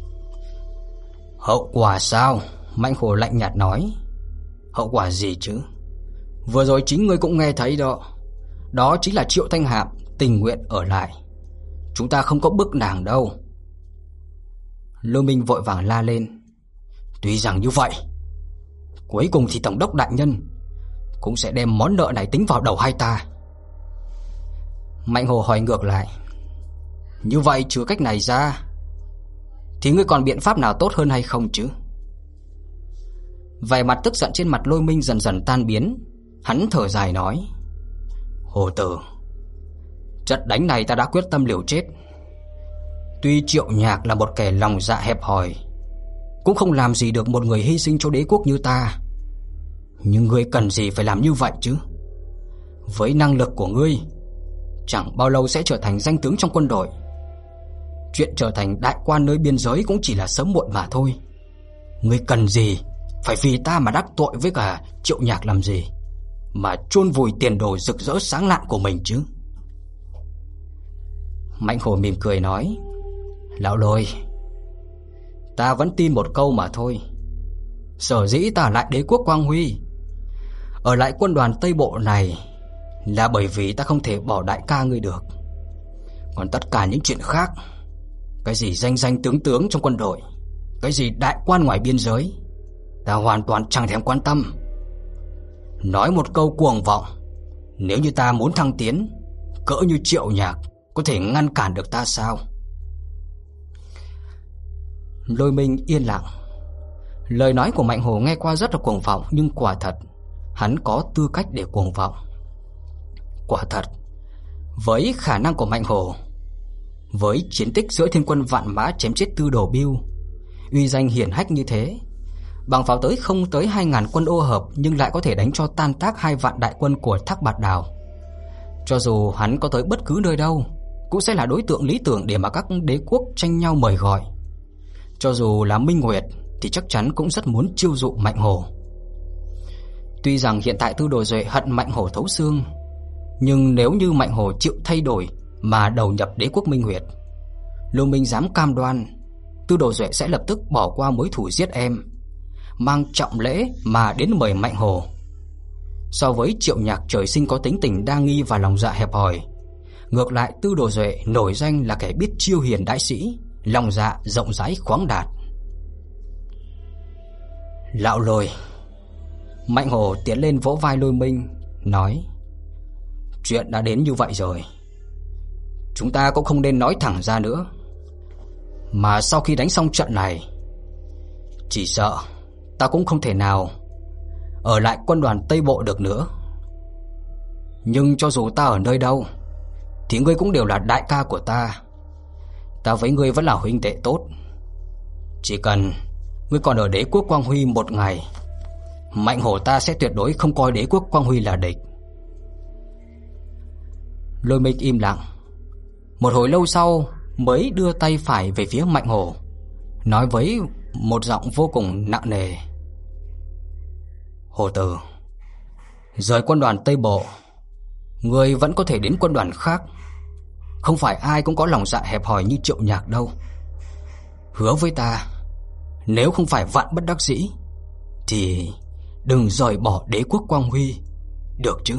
Hậu quả sao? Mạnh Hổ lạnh nhạt nói: Hậu quả gì chứ? Vừa rồi chính ngươi cũng nghe thấy đó. Đó chính là Triệu Thanh Hạm tình nguyện ở lại. Chúng ta không có bức nàng đâu. Lôi Minh vội vàng la lên: Tuy rằng như vậy, cuối cùng thì tổng đốc đại nhân cũng sẽ đem món nợ này tính vào đầu hai ta. Mạnh Hổ hỏi ngược lại: Như vậy trừ cách này ra thì ngươi còn biện pháp nào tốt hơn hay không chứ? Vẻ mặt tức giận trên mặt Lôi Minh dần dần tan biến, hắn thở dài nói: Hồ tử, trận đánh này ta đã quyết tâm liều chết. Tuy Triệu Nhạc là một kẻ lòng dạ hẹp hòi, cũng không làm gì được một người hy sinh cho đế quốc như ta, nhưng ngươi cần gì phải làm như vậy chứ? Với năng lực của ngươi, chẳng bao lâu sẽ trở thành danh tướng trong quân đội. Chuyện trở thành đại quan nơi biên giới cũng chỉ là sớm muộn mà thôi. Ngươi cần gì phải vì ta mà đắc tội với cả Triệu Nhạc làm gì, mà chôn vùi tiền đồ rực rỡ sáng lạn của mình chứ? Mạnh Hổ mỉm cười nói: Lão Lôi, ta vẫn tin một câu mà thôi. Sở dĩ ta ở lại đế quốc Quang Huy, ở lại quân đoàn Tây Bộ này, là bởi vì ta không thể bỏ đại ca ngươi được. Còn tất cả những chuyện khác, cái gì danh danh tướng tướng trong quân đội, cái gì đại quan ngoài biên giới, ta hoàn toàn chẳng thèm quan tâm. Nói một câu cuồng vọng, nếu như ta muốn thăng tiến, cỡ như Triệu Nhạc có thể ngăn cản được ta sao? Lôi Minh yên lặng. Lời nói của Mạnh Hổ nghe qua rất là cuồng vọng, nhưng quả thật hắn có tư cách để cuồng vọng. Quả thật, với khả năng của Mạnh Hổ, với chiến tích giữa thiên quân vạn mã chém chết Tư Đồ Bưu, uy danh hiển hách như thế, bằng pháo tới không tới hai ngàn quân ô hợp nhưng lại có thể đánh cho tan tác hai vạn đại quân của Thác Bạt Đào. Cho dù hắn có tới bất cứ nơi đâu, cũng sẽ là đối tượng lý tưởng để mà các đế quốc tranh nhau mời gọi. Cho dù là Minh Nguyệt thì chắc chắn cũng rất muốn chiêu dụ Mạnh Hổ. Tuy rằng hiện tại Tư Đồ Duệ hận Mạnh Hổ thấu xương, nhưng nếu như Mạnh Hổ chịu thay đổi mà đầu nhập đế quốc Minh Nguyệt, Lưu Minh dám cam đoan Tư Đồ Duệ sẽ lập tức bỏ qua mối thù giết em, mang trọng lễ mà đến mời Mạnh Hổ. So với Triệu Nhạc trời sinh có tính tình đa nghi và lòng dạ hẹp hòi, ngược lại Tư Đồ Duệ nổi danh là kẻ biết chiêu hiền đại sĩ, lòng dạ rộng rãi khoáng đạt. Lão Lôi. Mạnh Hổ tiến lên vỗ vai Lôi Minh, nói: Chuyện đã đến như vậy rồi, chúng ta cũng không nên nói thẳng ra nữa. Mà sau khi đánh xong trận này, chỉ sợ ta cũng không thể nào ở lại quân đoàn Tây Bộ được nữa. Nhưng cho dù ta ở nơi đâu thì ngươi cũng đều là đại ca của ta. Ta với ngươi vẫn là huynh đệ tốt. Chỉ cần ngươi còn ở đế quốc Quang Huy một ngày, Mạnh Hổ ta sẽ tuyệt đối không coi đế quốc Quang Huy là địch. Lôi Minh im lặng. Một hồi lâu sau mới đưa tay phải về phía Mạnh Hổ, nói với một giọng vô cùng nặng nề: Hổ tử, rời quân đoàn Tây Bộ, ngươi vẫn có thể đến quân đoàn khác. Không phải ai cũng có lòng dạ hẹp hòi như Triệu Nhạc đâu. Hứa với ta, nếu không phải vạn bất đắc dĩ thì đừng rời bỏ đế quốc Quang Huy, được chứ?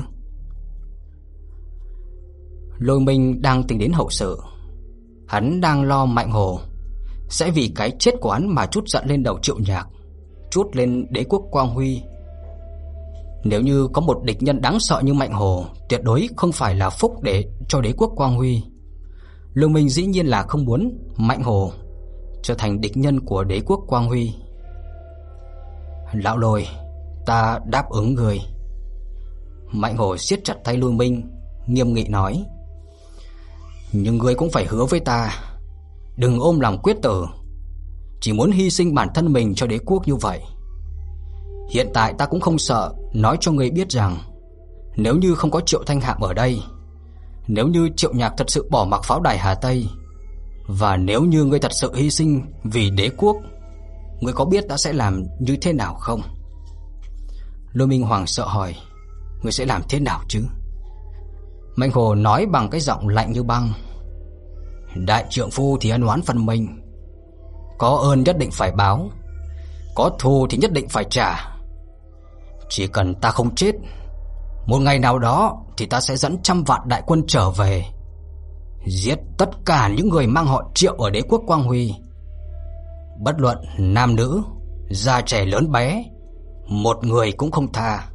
Lôi Minh đang tính đến hậu sự. Hắn đang lo Mạnh Hổ sẽ vì cái chết của hắn mà trút giận lên đầu Triệu Nhạc, trút lên đế quốc Quang Huy. Nếu như có một địch nhân đáng sợ như Mạnh Hổ, tuyệt đối không phải là phúc để cho đế quốc Quang Huy. Lôi Minh dĩ nhiên là không muốn Mạnh Hổ trở thành địch nhân của đế quốc Quang Huy. Lão Lôi, ta đáp ứng người. Mạnh Hổ siết chặt tay Lôi Minh, nghiêm nghị nói: Nhưng ngươi cũng phải hứa với ta, đừng ôm lòng quyết tử, chỉ muốn hy sinh bản thân mình cho đế quốc như vậy. Hiện tại ta cũng không sợ nói cho ngươi biết rằng, nếu như không có Triệu Thanh Hạm ở đây, nếu như Triệu Nhạc thật sự bỏ mặc pháo đài Hà Tây, và nếu như ngươi thật sự hy sinh vì đế quốc, ngươi có biết ta sẽ làm như thế nào không? Lôi Minh hoảng sợ hỏi: Ngươi sẽ làm thế nào chứ? Mạnh Hổ nói bằng cái giọng lạnh như băng: Đại trượng phu thì ân oán phân minh, có ơn nhất định phải báo, có thù thì nhất định phải trả. Chỉ cần ta không chết, một ngày nào đó thì ta sẽ dẫn trăm vạn đại quân trở về, giết tất cả những người mang họ Triệu ở đế quốc Quang Huy. Bất luận nam nữ, già trẻ lớn bé, một người cũng không tha.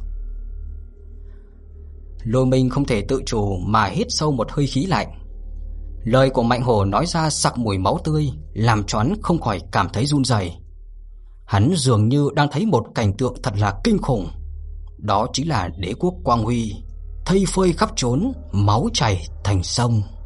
Lôi Minh không thể tự chủ mà hít sâu một hơi khí lạnh. Lời của Mạnh Hổ nói ra sặc mùi máu tươi, làm cho hắn không khỏi cảm thấy run rẩy. Hắn dường như đang thấy một cảnh tượng thật là kinh khủng. Đó chính là đế quốc Quang Huy thây phơi khắp trốn, máu chảy thành sông.